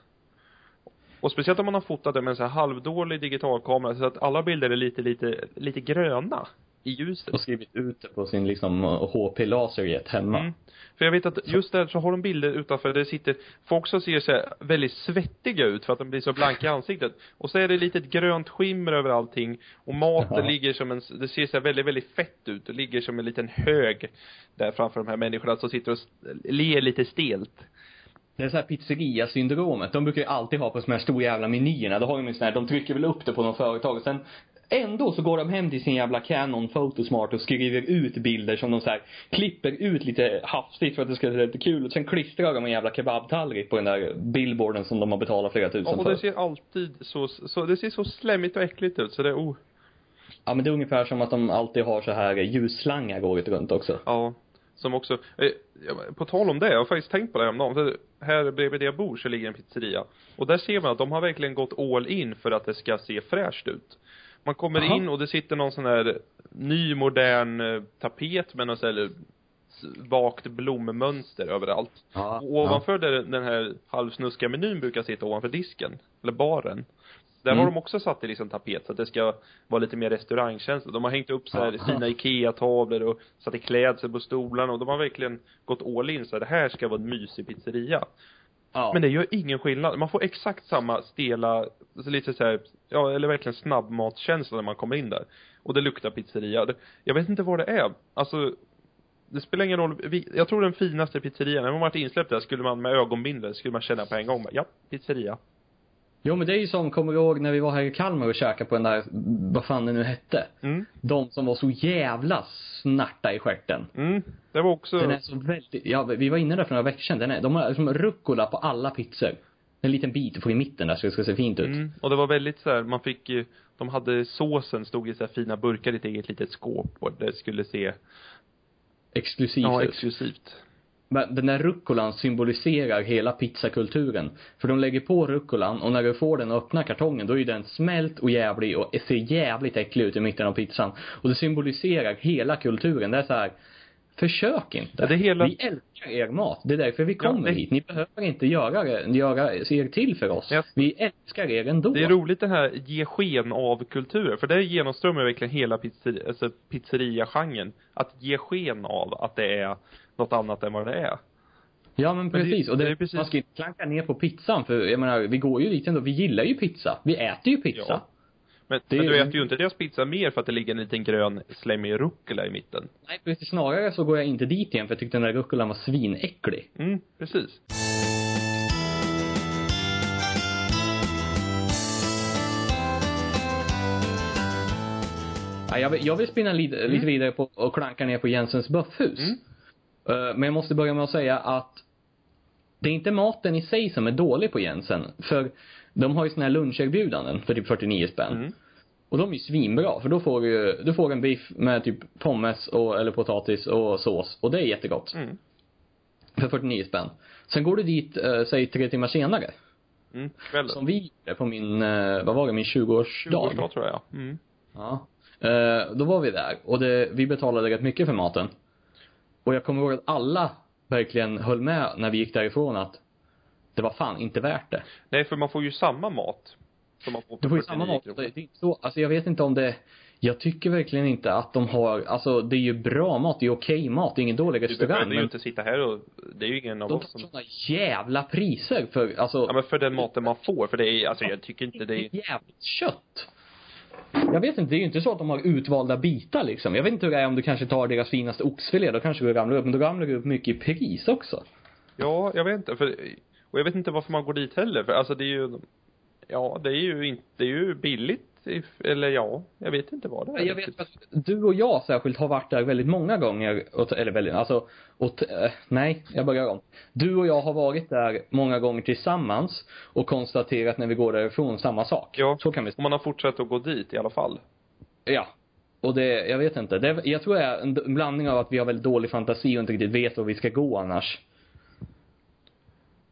Och speciellt om man har fotat det med en så här halvdålig digitalkamera så att alla bilder är lite gröna i ljuset. Och skrivit ut det på sin liksom HP-laserjet hemma. Mm. För jag vet att just där så har de bilder utanför där det sitter folk som ser så här väldigt svettiga ut för att de blir så blanka i ansiktet. Och så är det lite grönt skimmer över allting. Och maten ligger som det ser så här väldigt, väldigt fett ut. Det ligger som en liten hög där framför de här människorna som sitter och ler lite stelt. Det är så här pizzeria-syndromet. De brukar ju alltid ha på de här stora jävla menyerna. Då har de ju sån här, de trycker väl upp det på någon företag och sen ändå så går de hem till sin jävla Canon Photosmart och skriver ut bilder som de så här klipper ut lite hastigt för att det ska se lite kul. Och sen klistrar de en jävla kebabtallrik på den där billboarden som de har betalat flera tusen för. Och det ser alltid det ser så slemmigt och äckligt ut så det är Ja, men det är ungefär som att de alltid har så här ljusslangar året runt också. Ja, som också på tal om det, jag har faktiskt tänkt på det om någon. Här bredvid det jag bor så ligger en pizzeria. Och där ser man att de har verkligen gått all in för att det ska se fräscht ut. Man kommer in och det sitter någon sån här ny modern tapet med någon sån här vakt blommönster överallt. Och ovanför där den här halvsnuska menyn brukar sitta ovanför disken eller baren. Där har de också satt i liksom tapet så att det ska vara lite mer restaurangkänsla. De har hängt upp så här fina Ikea-tavlor och satt i klädsel på stolarna och de har verkligen gått all in så här, det här ska vara en mysig pizzeria. Ja. Men det gör ingen skillnad. Man får exakt samma stela, lite så här, ja, eller verkligen snabbmatskänsla när man kommer in där. Och det luktar pizzeria. Jag vet inte vad det är. Alltså, det spelar ingen roll. Jag tror den finaste pizzerian, när man varit insläppt där, skulle man med ögonbindel, skulle man känna på en gång. Ja, pizzeria. Jo, men det är ju som, kommer du ihåg när vi var här i Kalmar och käkade på den där, vad fan det nu hette. De som var så jävla snarta i stjärten. Det var också... Den är så väldigt, ja, vi var inne där för några veckor sedan. De har liksom rucola på alla pizzor. En liten bit på i mitten där så det ska se fint ut. Och det var väldigt så här, man fick, de hade såsen stod i så här fina burkar i ett eget litet skåp och det skulle se exklusivt ut. Ja, exklusivt. Men den där rucolan symboliserar hela pizzakulturen. För de lägger på rucolan och när du får den och öppnar kartongen, då är den smält och jävlig och ser jävligt äcklig ut i mitten av pizzan. Och det symboliserar hela kulturen. Det är så här, försök inte. Vi älskar er mat. Det är därför vi kommer hit. Ni behöver inte göra er till för oss. Vi älskar er ändå. Det är roligt det här ge sken av kulturer. För det genomströmmar verkligen hela pizzeria-genren. Att ge sken av att det är något annat än vad det är. Ja, men precis. Och det, man ska inte klanka ner på pizzan. För jag menar, vi går ju dit ändå. Vi gillar ju pizza. Vi äter ju pizza. Ja. Men du äter ju inte deras pizza mer för att det ligger en liten grön slemmig rucola i mitten. Nej, precis. Snarare så går jag inte dit igen för jag tyckte den där rucolan var svinäcklig. Precis. Ja, jag vill spinna lite vidare på och klanka ner på Jensens Buffhus. Men jag måste börja med att säga att det är inte maten i sig som är dålig på Jensen. För de har ju såna här luncherbjudanden för typ 49 spänn. Och de är ju svinbra. För då får du får en biff med typ pommes eller potatis och sås. Och det är jättegott. För 49 spänn. Sen går du dit, säg 3 timmar senare. Som vi gjorde på min, vad var det, min 20-årsdag. 20-årsdag tror jag. Ja. Då var vi där. Och vi betalade rätt mycket för maten. Och jag kommer ihåg att alla verkligen höll med när vi gick därifrån att det var fan inte värt det. Nej, för man får ju samma mat. Som man får, du får ju samma mat. Det är inte så, alltså jag vet inte om det, jag tycker verkligen inte att de har, alltså det är ju bra mat, det är okej mat, det är ingen dålig restaurang. Du behöver ju inte sitta här och, det är ju ingen av oss som... De tar sådana jävla priser för, alltså... Ja, men för den maten man får, för det är, alltså jag tycker inte det är... jävligt kött. Jag vet inte, det är ju inte så att de har utvalda bitar liksom. Jag vet inte hur det är om du kanske tar deras finaste oxfilé, då kanske du ramlar upp, men då ramlar du upp mycket i pris också. Ja, jag vet inte, och jag vet inte varför man går dit heller, för alltså det är ju, ja, det är ju inte, det är ju billigt, eller ja, jag vet inte vad det är. Jag vet att du och jag särskilt har varit där väldigt många gånger, eller väldigt, alltså, nej, jag börjar om. Du och jag har varit där många gånger tillsammans och konstaterat när vi går därifrån samma sak. Ja, så kan vi. Och man har fortsatt att gå dit i alla fall. Ja. Och det, jag vet inte, jag tror det är en blandning av att vi har väldigt dålig fantasi och inte riktigt vet var vi ska gå annars.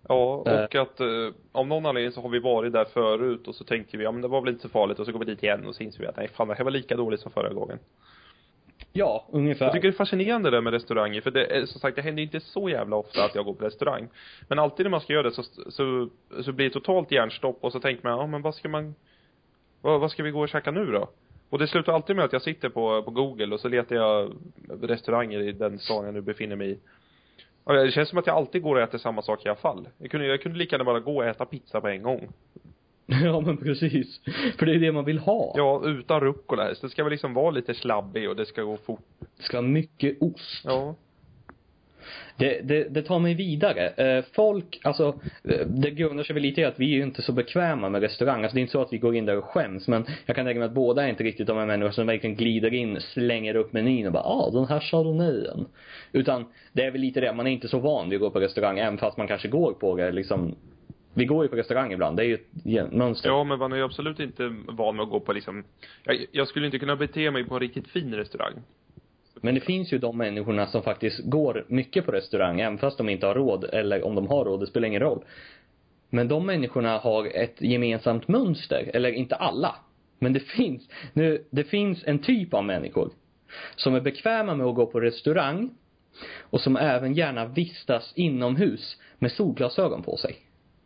Ja, och att av någon anledning så har vi varit där förut och så tänkte vi, ja men det var väl inte så farligt, och så går vi dit igen och så inser vi att nej fan, det här var lika dåligt som förra gången. Ja, ungefär. Jag tycker det är fascinerande det med restauranger, för det är, som sagt, det händer inte så jävla ofta att jag går på restaurang. Men alltid när man ska göra det så blir det totalt hjärnstopp, och så tänker man, ja men vad ska vi gå och käka nu då? Och det slutar alltid med att jag sitter på Google och så letar jag restauranger i den stan jag nu befinner mig i. Och det känns som att jag alltid går och äter samma sak i alla fall. Jag kunde lika gärna bara gå och äta pizza på en gång. Ja, men precis. För det är det man vill ha. Ja, utan rucola. Det ska väl liksom vara lite slabbig och det ska gå fort. Det ska ha mycket ost. Ja. Det tar mig vidare. Folk, alltså, det grundar sig väl lite i att vi är ju inte så bekväma med restaurang. Alltså det är inte så att vi går in där och skäms, men jag kan tänka mig att båda är inte riktigt de här människor som verkligen glider in, slänger upp menyn och bara, den här chardonnayen. Utan det är väl lite det, man är inte så van vid att gå på restaurang, även fast man kanske går på det liksom. Vi går ju på restaurang ibland, det är ju ett mönster. Ja, men man är ju absolut inte van med att gå på liksom, jag skulle inte kunna bete mig på en riktigt fin restaurang. Men det finns ju de människorna som faktiskt går mycket på restaurang, även fast de inte har råd, eller om de har råd, det spelar ingen roll. Men de människorna har ett gemensamt mönster, eller inte alla. Men det finns en typ av människor som är bekväma med att gå på restaurang och som även gärna vistas inomhus med solglasögon på sig.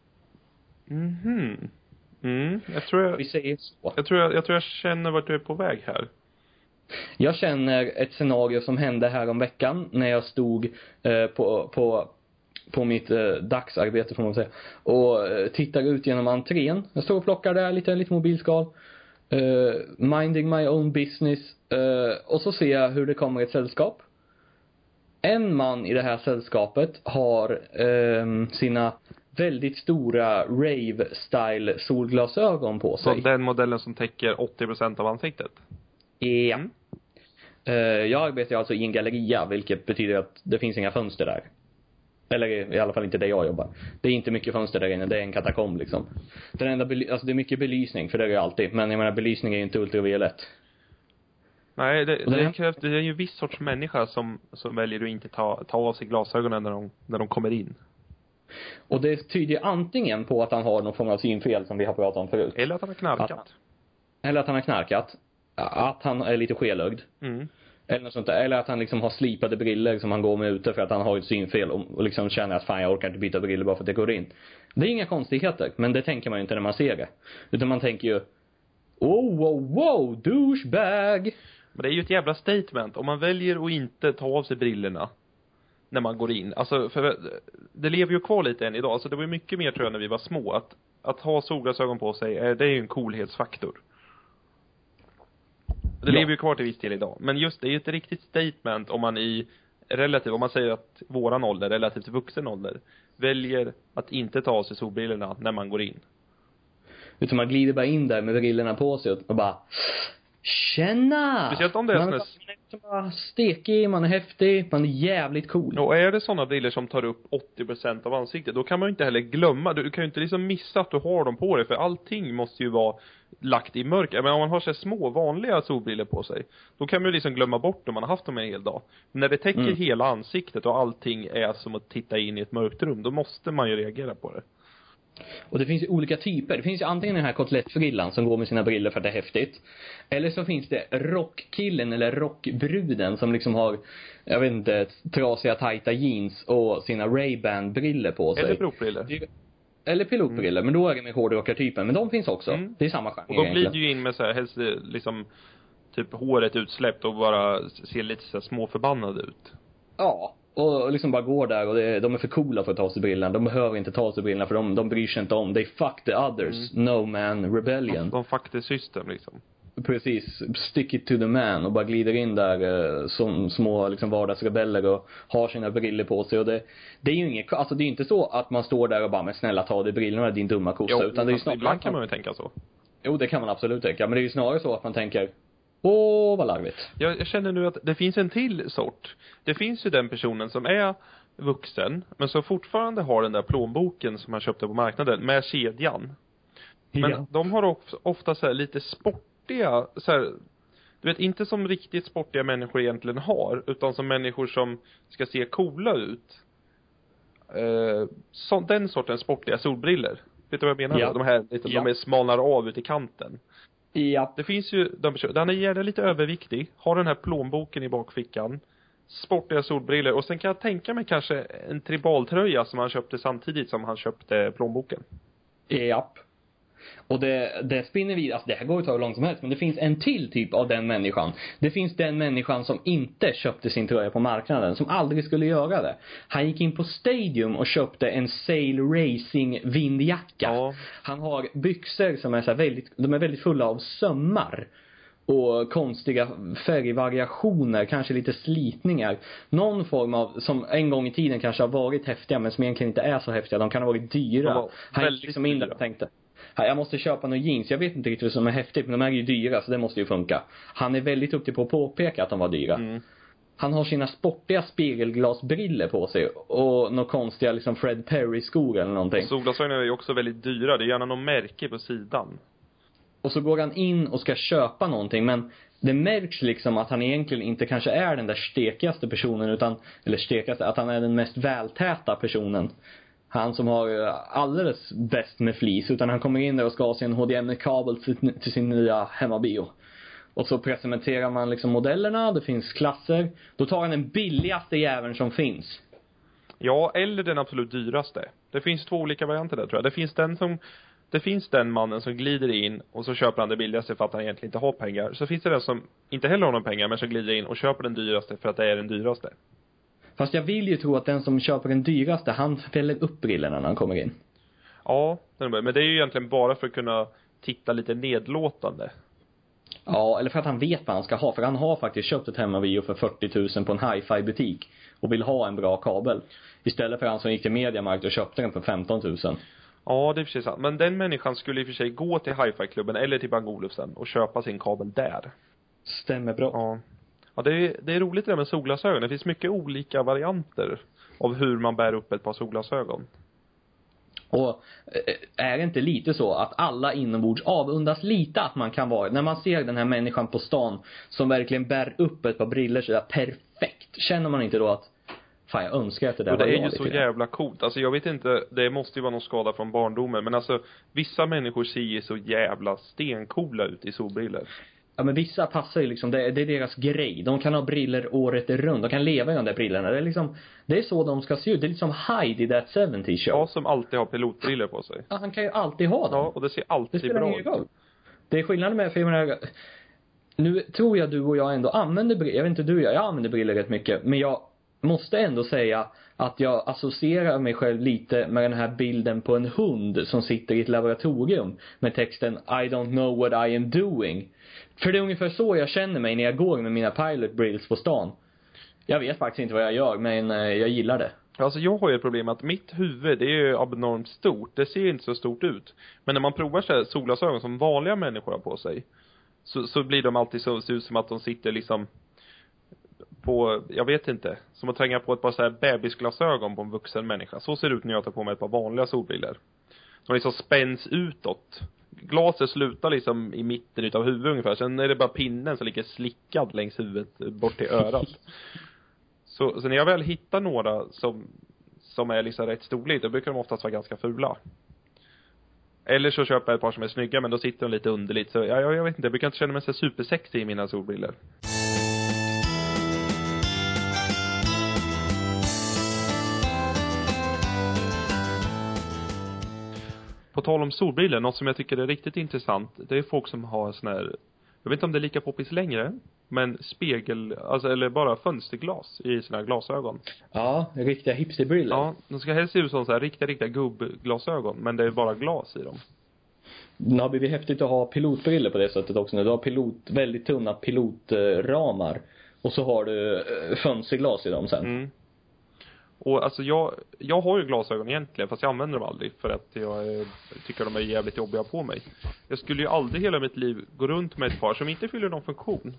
Jag tror Vi säger så. Jag tror jag känner vart du är på väg här. Jag känner ett scenario som hände här om veckan när jag stod på mitt dagsarbete, får man säga, och tittar ut genom entrén. Jag står och plockar där lite mobilskal, minding my own business, och så ser jag hur det kommer ett sällskap. En man i det här sällskapet har sina väldigt stora rave-style solglasögon på sig. Så den modellen som täcker 80% av ansiktet? Ja. Jag arbetar alltså i en galleria, vilket betyder att det finns inga fönster där. Eller i alla fall inte där jag jobbar. Det är inte mycket fönster där inne, det är en katakomb liksom. Den enda alltså det är mycket belysning, för det är det alltid. Men jag menar, belysning är ju inte ultraviolett. Nej, det är ju en viss sorts människa som väljer att inte ta av sig glasögonen när de kommer in. Och det tyder antingen på att han har någon form av synfel som vi har pratat om förut. Eller att han har knarkat. Eller att han har knarkat. Att han är lite skelögd. Eller något sånt där. Eller att han liksom har slipade briller som han går med ute för att han har ett synfel och liksom känner att fan, jag orkar inte byta briller bara för att det går in. Det är inga konstigheter, men det tänker man ju inte när man ser det. Utan man tänker ju, wow, douchebag. Men det är ju ett jävla statement om man väljer att inte ta av sig brillorna när man går in. Alltså, för det lever ju kvar lite än idag. Alltså det var ju mycket mer, tror jag, när vi var små. Att ha solglasögon på sig, det är ju en coolhetsfaktor. Det lever ju kvar till viss del idag. Men just det är ju ett riktigt statement om man om man säger att våran ålder, relativt vuxen ålder, väljer att inte ta av sig solbrillorna när man går in. Utan man glider bara in där med brillorna på sig och bara, tjena! Speciellt om det är man är stekig, man är häftig, man är jävligt cool. Och är det sådana briller som tar upp 80% av ansiktet, då kan man ju inte heller glömma. Du kan ju inte liksom missa att du har dem på dig, för allting måste ju vara lagt i mörker. Men om man har så små vanliga solbriller på sig, då kan man ju liksom glömma bort dem, man har haft dem en hel dag. Men när det täcker hela ansiktet och allting är som att titta in i ett mörkt rum, då måste man ju reagera på det. Och det finns ju olika typer. Det finns ju antingen den här kotlettfrillan som går med sina briller för att det är häftigt. Eller så finns det rockkillen eller rockbruden som liksom har, jag vet inte, trasiga tajta jeans och sina Ray-Ban briller på sig. Eller pilotbriller. Eller pilotbriller, men då är det med hårdrockartypen. Men de finns också. Det är samma genre. Och de glider ju in med så här, helst liksom typ håret utsläppt och bara ser lite så här småförbannade ut. Ja. Och liksom bara går där och de är för coola för att ta sig brillorna. De behöver inte ta sig brillorna, för de bryr sig inte om. They fuck the others. No man rebellion. De fuck the system liksom. Precis. Stick it to the man. Och bara glider in där som små liksom vardagsrebeller och har sina briller på sig. Och det är ju inget, alltså det är inte så att man står där och bara, men snälla ta dig brillorna, din dumma kossa. Jo, utan det är ju snarare, ibland kan man ju tänka så. Jo, det kan man absolut tänka. Men det är ju snarare så att man tänker, vad larvigt. Jag känner nu att det finns en till sort. Det finns ju den personen som är vuxen, men som fortfarande har den där plånboken som han köpte på marknaden med kedjan. Men de har ofta så här lite sportiga, så här, du vet, inte som riktigt sportiga människor egentligen har, utan som människor som ska se coola ut. den sortens sportiga solbriller. Vet du vad jag menar? Ja. De här lite, de är smalnar av ut i kanten. Ja. Det finns ju, den är gärna lite överviktig, har den här plånboken i bakfickan, sportiga solbriller, och sen kan jag tänka mig kanske en tribaltröja som han köpte samtidigt som han köpte plånboken. Japp. Och det spinner vid, alltså det här går ju att ta hur långt som helst, men det finns en till typ av den människan. Det finns den människan som inte köpte sin tröja på marknaden, som aldrig skulle göra det. Han gick in på Stadium och köpte en Sail Racing vindjacka. Ja. Han har byxor som är så här de är väldigt fulla av sömmar och konstiga färgvariationer, kanske lite slitningar. Någon form av, som en gång i tiden kanske har varit häftiga, men som egentligen inte är så häftiga. De kan ha varit dyra. Han gick liksom in där och tänkte, jag måste köpa några jeans. Jag vet inte riktigt vad som är häftigt, men de är ju dyra, så det måste ju funka. Han är väldigt duktig på att påpeka att de var dyra. Han har sina sportiga spegelglasbriller på sig och några konstiga liksom Fred Perry-skor eller någonting. Solglasögon är ju också väldigt dyra. Det är gärna någon märke på sidan. Och så går han in och ska köpa någonting, men det märks liksom att han egentligen inte kanske är den där stekigaste personen, utan, eller stekigaste, att han är den mest vältäta personen. Han som har alldeles bäst med flis, utan han kommer in där och ska ha sin HDMI-kabel till sin nya hemmabio. Och så presenterar man liksom modellerna, det finns klasser. Då tar han den billigaste jäveln som finns. Ja, eller den absolut dyraste. Det finns två olika varianter där, tror jag. Det finns den mannen som glider in och så köper han det billigaste för att han egentligen inte har pengar. Så finns det den som inte heller har någon pengar, men som glider in och köper den dyraste för att det är den dyraste. Fast jag vill ju tro att den som köper den dyraste, han fäller upp brillorna när han kommer in. Ja, men det är ju egentligen bara för att kunna titta lite nedlåtande. Ja, eller för att han vet vad han ska ha. För han har faktiskt köpt ett hemmavio för 40 000 på en hi-fi butik och vill ha en bra kabel. Istället för han som gick till Mediamarkt och köpte den för 15 000. Ja, det är precis sant. Men den människan skulle i och för sig gå till hi-fi-klubben eller till Bang Olufsen och köpa sin kabel där. Stämmer bra. Ja. Ja, det är roligt det där med solglasögon. Det finns mycket olika varianter av hur man bär upp ett par solglasögon. Och är det inte lite så att alla inombords avundas lite att man kan vara, när man ser den här människan på stan som verkligen bär upp ett par briller så där perfekt, känner man inte då att fan, jag önskar att det där och det var är ju så jävla coolt. Alltså jag vet inte, det måste ju vara någon skada från barndomen, men alltså vissa människor ser ju så jävla stencoola ut i solbriller. Ja, men vissa passar ju liksom, det är deras grej. De kan ha briller året runt. De kan leva i de där brillorna. Det är liksom, det är så de ska se ut. Det är liksom Hyde i That 70's Show. Ja, som alltid har pilotbriller på sig. Ja, han kan ju alltid ha dem. Ja, och det ser alltid det bra ut. Det är skillnaden med, för jag menar, nu tror jag du och jag ändå använder briller. Jag vet inte du och jag använder briller rätt mycket. Men jag måste ändå säga att jag associerar mig själv lite med den här bilden på en hund som sitter i ett laboratorium med texten I don't know what I am doing. För det är ungefär så jag känner mig när jag går med mina pilot brills på stan. Jag vet faktiskt inte vad jag gör, men jag gillar det. Alltså jag har ju ett problem att mitt huvud, det är ju abnormt stort. Det ser inte så stort ut. Men när man provar så här solglasögon som vanliga människor har på sig, så blir de alltid så, ser ut som att de sitter liksom på, jag vet inte, som att tränga på ett par så här bebisglasögon på en vuxen människa. Så ser det ut när jag tar på mig ett par vanliga solbriller. De liksom spänns utåt. Glaset slutar liksom i mitten utav huvudet ungefär. Sen är det bara pinnen som ligger slickad längs huvudet bort till örat. Så när jag väl hittar några som är liksom rätt storlek, då brukar de oftast vara ganska fula. Eller så köper jag ett par som är snygga, men då sitter de lite underligt. Så jag vet inte, jag brukar inte känna mig så supersexy i mina solbriller. På tal om solbriller, något som jag tycker är riktigt intressant, det är folk som har sån här, jag vet inte om det är lika poppis längre, men spegel, alltså, eller bara fönsterglas i sina glasögon. Ja, riktiga hipsterbriller. Ja, de ska helst se ut som så här riktiga gubbglasögon, men det är bara glas i dem. Det har blivit häftigt att ha pilotbriller på det sättet också. När du har väldigt tunna pilotramar och så har du fönsterglas i dem sen. Mm. Och alltså jag har ju glasögon egentligen, fast jag använder dem aldrig för att jag tycker de är jävligt jobbiga på mig. Jag skulle ju aldrig hela mitt liv gå runt med ett par som inte fyller någon funktion.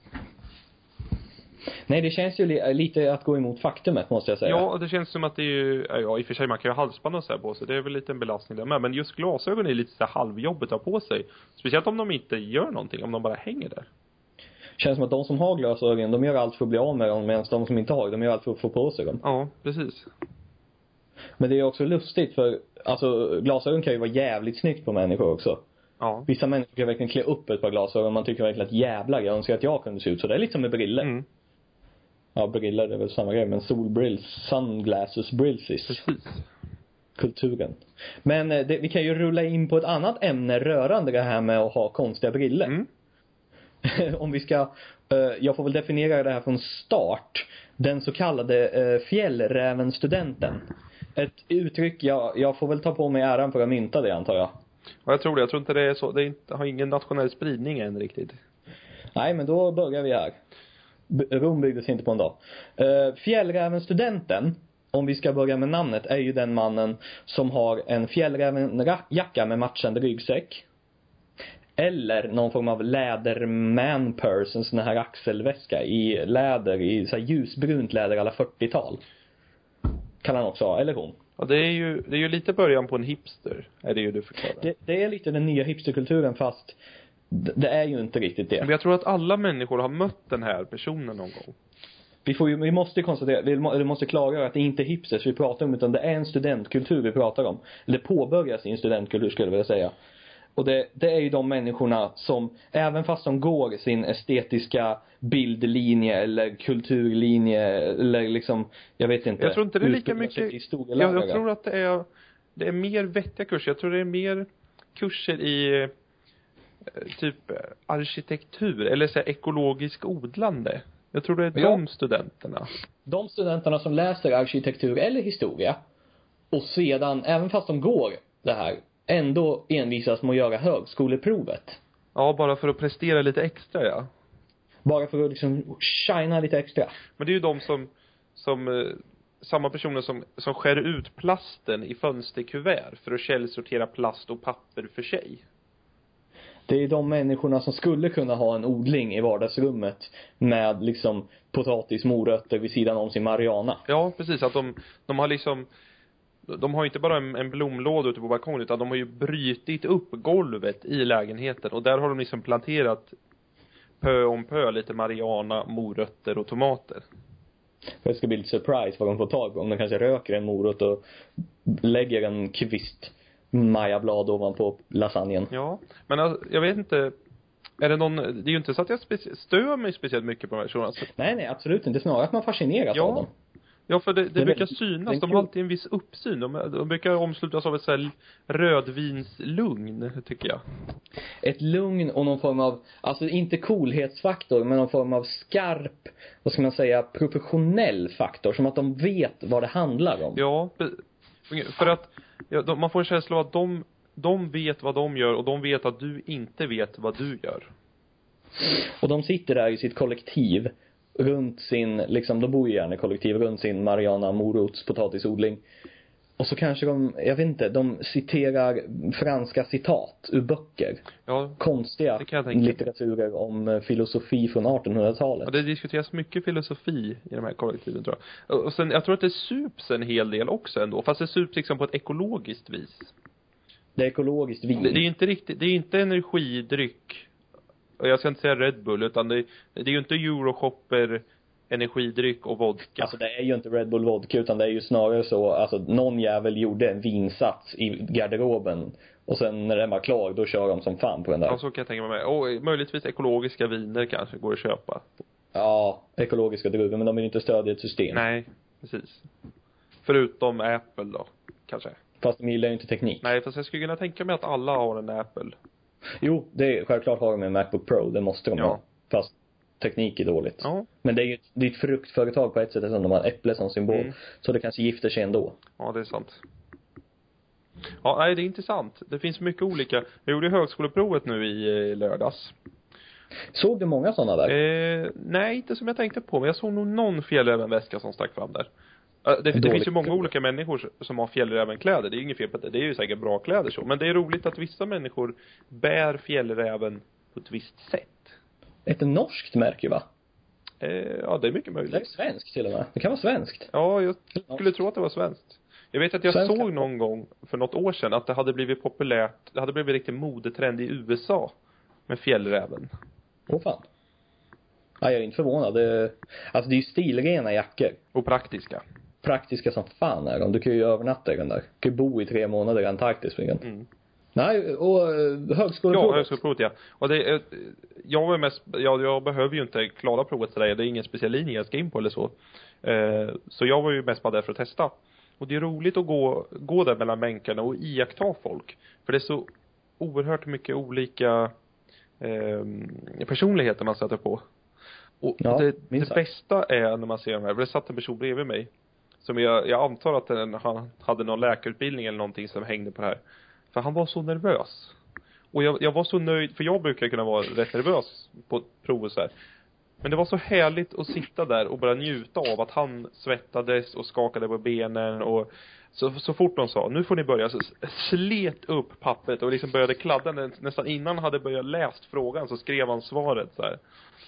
Nej, det känns ju lite att gå emot faktumet, måste jag säga. Ja, det känns som att det är ju, ja, i och för sig man kan ju ha halsband och så här på sig. Det är väl lite en belastning där med. Men just glasögon är lite så halvjobbigt att ha på sig. Speciellt om de inte gör någonting, om de bara hänger där. Känns som att de som har glasögon, de gör allt för att bli av med dem, medan de som inte har, de gör allt för att få på sig dem. Ja, precis. Men det är också lustigt för, alltså glasögon kan ju vara jävligt snyggt på människor också. Ja. Vissa människor kan verkligen klä upp ett par glasögon. Man tycker verkligen att jävlar, jag önskar att jag kunde se ut så. Det är lite som med briller. Mm. Ja, briller är väl samma grej. Men solbrills, sunglasses, brills. Precis. Kulturen. Men vi kan ju rulla in på ett annat ämne rörande det här med att ha konstiga briller. Mm. Om vi ska, jag får väl definiera det här från start. Den så kallade fjällrävenstudenten. Ett uttryck, jag får väl ta på mig äran för att mynta det, antar jag. Ja, jag tror det. Jag tror inte det är så. Det har ingen nationell spridning än riktigt. Nej, men då börjar vi här. Rom byggdes inte på en dag. Fjällrävenstudenten, om vi ska börja med namnet, är ju den mannen som har en fjällrävenjacka med matchande ryggsäck. Eller någon form av läderman purse, en sån här axelväska i läder, i så här ljusbrunt läder alla 40-tal. Kan han också ha, eller hon. Ja, det är ju lite början på en hipster, är det ju du förklarar. Det är lite den nya hipsterkulturen, fast det är ju inte riktigt det. Men jag tror att alla människor har mött den här personen någon gång. Vi måste konstatera, vi måste klargöra att det inte är hipsters vi pratar om, utan det är en studentkultur vi pratar om. Eller påbörjas i en studentkultur, skulle jag vilja säga. Och det är ju de människorna som, även fast de går sin estetiska bildlinje eller kulturlinje eller liksom, jag vet inte. Jag tror inte det är lika mycket. Jag tror att det är mer vettiga kurser. Jag tror det är mer kurser i typ arkitektur eller så här ekologisk odlande. Jag tror det är de studenterna. De studenterna som läser arkitektur eller historia och sedan, även fast de går det här, ändå envisas med att göra högskoleprovet. Ja, bara för att prestera lite extra, ja. Bara för att liksom shina lite extra. Men det är ju de som samma personer som skär ut plasten i fönsterkuvert för att källsortera plast och papper för sig. Det är de människorna som skulle kunna ha en odling i vardagsrummet med liksom potatis, morötter vid sidan om sin marijuana. Ja, precis. Att de har liksom, de har inte bara en blomlåda ute på balkongen, utan de har ju brytit upp golvet i lägenheten. Och där har de liksom planterat pö om pö lite marijuana, morötter och tomater. Det ska bli lite surprise vad de får tag på. Om de kanske röker en morot och lägger en kvist majablad ovanpå lasagnen. Ja, men alltså, jag vet inte. Är det någon, det är ju inte så att jag stör mig speciellt mycket på de här personerna. Alltså. Nej, absolut inte. Snarare att man fascineras av dem. Ja, för det brukar synas. De har alltid en viss uppsyn. De brukar omslutas av ett så här rödvinslugn, tycker jag. Ett lugn och någon form av, alltså inte coolhetsfaktor, men någon form av skarp, vad ska man säga, professionell faktor. Som att de vet vad det handlar om. Ja, för att man får en känsla av att de vet vad de gör och de vet att du inte vet vad du gör. Och de sitter där i sitt kollektiv runt sin, liksom, de bor ju gärna i kollektiv runt sin marijuana, morots, potatisodling. Och så kanske jag vet inte, de citerar franska citat ur böcker. Ja, konstiga litteraturer om filosofi från 1800-talet. Ja, det diskuteras mycket filosofi i de här kollektiven, tror jag. Och sen, jag tror att det sups en hel del också ändå. Fast det sups liksom på ett ekologiskt vis. Det är ekologiskt vin. Det är inte riktigt, det är inte energidryck. Och jag ska inte säga Red Bull, utan det är ju inte Euroshopper, energidryck och vodka. Alltså det är ju inte Red Bull vodka, utan det är ju snarare så, alltså någon jävel gjorde en vinsats i garderoben och sen när den var klar, då kör de som fan på den där. Ja, så kan jag tänka mig. Och möjligtvis ekologiska viner kanske går att köpa. Ja, ekologiska druvor, men de vill inte stödja ett system. Nej, precis. Förutom Apple då, kanske. Fast de gillar ju inte teknik. Nej, fast jag skulle kunna tänka mig att alla har en Apple. Jo, det är, självklart har de en MacBook Pro, det måste de ha. Fast teknik är dåligt. Ja. Men det är ju ett fruktföretag på ett sätt, som de har äpple som symbol. Så det kanske gifter sig ändå. Ja, det är sant. Ja, nej, det är intressant. Det finns mycket olika. Jag gjorde högskoleprovet nu i lördags. Såg du många sådana där? Nej, inte som jag tänkte på. Men jag såg nog någon fjällrävenväska som stack fram där. Det finns ju många olika människor som har fjällrävenkläder. Det är ju inget fel på det. Det är ju säkert bra kläder så. Men det är roligt att vissa människor bär fjällräven på ett visst sätt. Ett norskt märke, va? Ja, det är mycket möjligt. Det är svenskt till och med. Det kan vara svenskt. Ja, jag skulle tro att det var svenskt. Jag vet att jag såg någon gång för något år sedan att det hade blivit populärt. Det hade blivit riktigt modetrend i USA med fjällräven. Fan. Ja, jag är inte förvånad. Alltså det är ju stilrena jackor. Och praktiska. praktiska som fan är de. Du kan ju övernatta i den där. Du kan ju bo i 3 månader i Antarktis för den. Nej, och högskoleprovet. Ja, högskoleprovet, ja. Och det är, jag var mest, jag behöver ju inte klara provet sådär. Det är ingen speciell linje jag ska in på eller så. Så jag var ju mest bara där för att testa. Och det är roligt att gå där mellan bänkarna och iaktta folk. För det är så oerhört mycket olika personligheter man sätter på. Och Ja, det bästa är när man ser de här, för det satt en person bredvid mig. Som jag antar att han hade någon läkarutbildning eller någonting som hängde på det här. För han var så nervös. Och jag var så nöjd, för jag brukar kunna vara rätt nervös på provet så här. Men det var så härligt att sitta där och bara njuta av att han svettades och skakade på benen. Och så fort de sa, nu får ni börja, så slet upp pappret och liksom började kladda. Nästan innan han hade börjat läst frågan så skrev han svaret så här.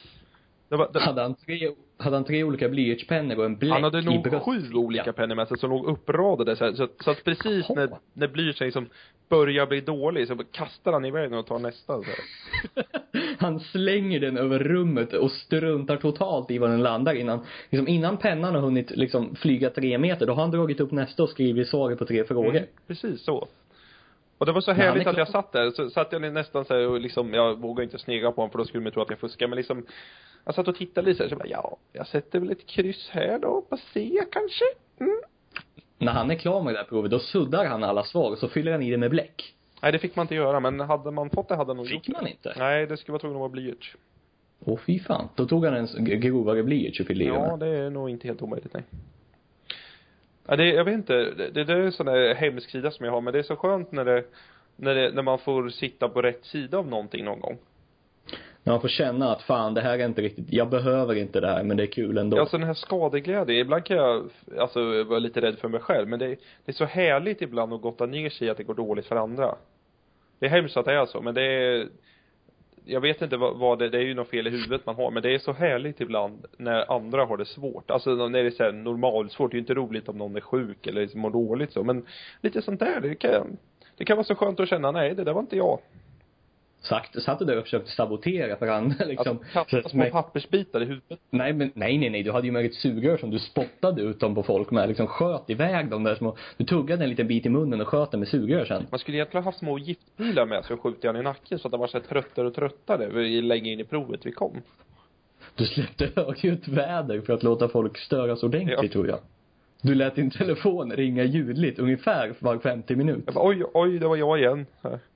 Hade han 3 olika blyertspennor och en bläck i han hade nog bröst? 7 olika pennor med sig som låg uppradade så att precis när blyertsen liksom börjar bli dålig så kastar han iväg den och tar nästa så här. Han slänger den över rummet och struntar totalt i var den landar innan pennan har hunnit liksom flyga 3 meter. Då har han dragit upp nästa och skrivit svaret på 3 frågor. Precis så. Och det var så härligt att jag satt där. Så satt jag nästan så här och liksom, jag vågade inte snegla på honom för då skulle man tro att jag fuskar. Men liksom, jag satt och tittade lite så bara, ja, jag sätter väl ett kryss här då. På C kanske. När han är klar med det här provet, då suddar han alla svar och så fyller han i det med bläck. Nej, det fick man inte göra. Men hade man fått det hade han nog gjort det. Fick man inte? Nej, det skulle vara tvungen att vara blyerts. Åh fy fan. Då tog han en grovare blyerts och fyllde i. Ja, det är nog inte helt omöjligt, nej. Ja, jag vet inte, det är en sån där hemsk sida som jag har, men det är så skönt när man får sitta på rätt sida av någonting någon gång. När man får känna att fan, det här är inte riktigt, jag behöver inte det här, men det är kul ändå. Alltså den här skadeglädje, ibland kan jag vara lite rädd för mig själv, men det är så härligt ibland att gotta ner sig i att det går dåligt för andra. Det är hemskt att det är så, men det är, jag vet inte vad det är ju något fel i huvudet man har, men det är så härligt ibland när andra har det svårt. Alltså när det är så här normalt svårt, det är ju inte roligt om någon är sjuk eller mår dåligt så, men lite sånt där, det kan vara så skönt att känna, nej, det där var inte jag. Satt du där och försökte sabotera för andra liksom. Alltså, kasta små pappersbitar i huvudet. Nej, du hade ju med ett sugrör som du spottade ut dem på folk med, liksom sköt iväg dem där små. Du tuggade en liten bit i munnen och sköt den med sugrör sen. Man skulle egentligen ha haft små giftpilar med sig och skjutit han i nacken så att han var så tröttare och tröttare länge in i provet vi kom. Du släppte högljutt väder för att låta folk störas ordentligt, tror jag. Du lät din telefon ringa ljudligt ungefär var 50 minut. Jag bara, oj, det var jag igen.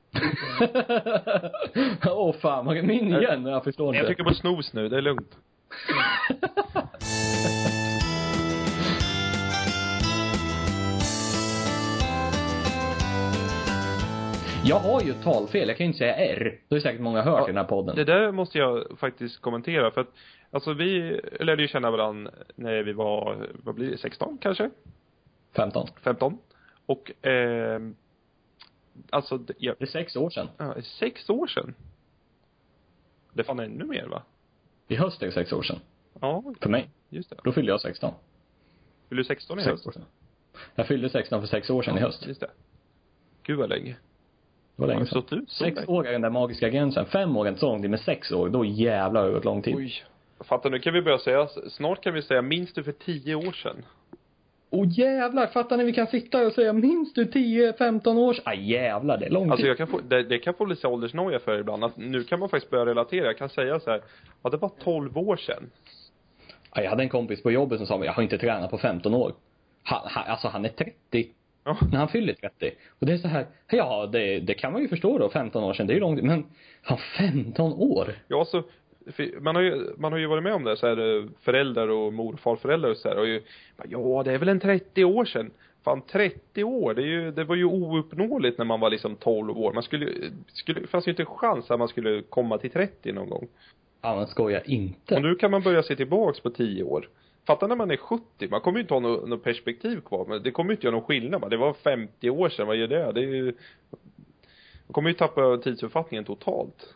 Åh fan, var det min igen? Jag förstår inte. Jag tycker på snus nu, det är lugnt. Jag har ju talfel, jag kan ju inte säga R. Det är säkert många hört i den här podden. Det där måste jag faktiskt kommentera. För att, alltså vi lärde ju känna varandra när vi var, vad blir det, 16 kanske? 15. Och, alltså... Ja. Det är 6 år sedan. Ja, 6 år sedan. Det fann ännu mer, va? I höst är det 6 år sedan. Ja. För mig. Just det. Då fyllde jag 16. Fyllde du 16 i höst? 6 år sedan. Jag fyllde 16 för 6 år sedan i höst. Just det. Gud vad länge. Det var länge sedan. 6 år är den där magiska gränsen. 5 år är inte så långt, men 6 år, då jävlar har det gått lång tid. Oj. Fattar, nu kan vi börja säga, snart kan vi säga, minns du för 10 år sedan? Jävlar, fattar ni, vi kan sitta och säga, minns du 10-15 år sedan? Jävlar, det är lång tid. Alltså jag kan få, det kan få lite åldersnoja för ibland. Att nu kan man faktiskt börja relatera. Jag kan säga så här, ja, det var 12 år sedan. Jag hade en kompis på jobbet som sa, jag har inte tränat på 15 år. Han är 30. Ja. När han fyller 30. Och det är så här, ja, det kan man ju förstå då, 15 år sedan, det är ju långt. Men han 15 år? Ja, så man har ju varit med om det så här, föräldrar och mor- och farföräldrar och så här, och ju, ja, det är väl en 30 år sedan. Fan, 30 år, det var ju ouppnåeligt när man var liksom 12 år. Man skulle fanns ju inte en chans att man skulle komma till 30 någon gång. Ja, man skojar inte. Och nu kan man börja se tillbaks på 10 år. Fatta när man är 70, man kommer ju inte ha något perspektiv kvar, men det kommer ju inte göra någon skillnad. Det var 50 år sedan, vad gör det? Det är ju, man kommer ju tappa tidsuppfattningen totalt.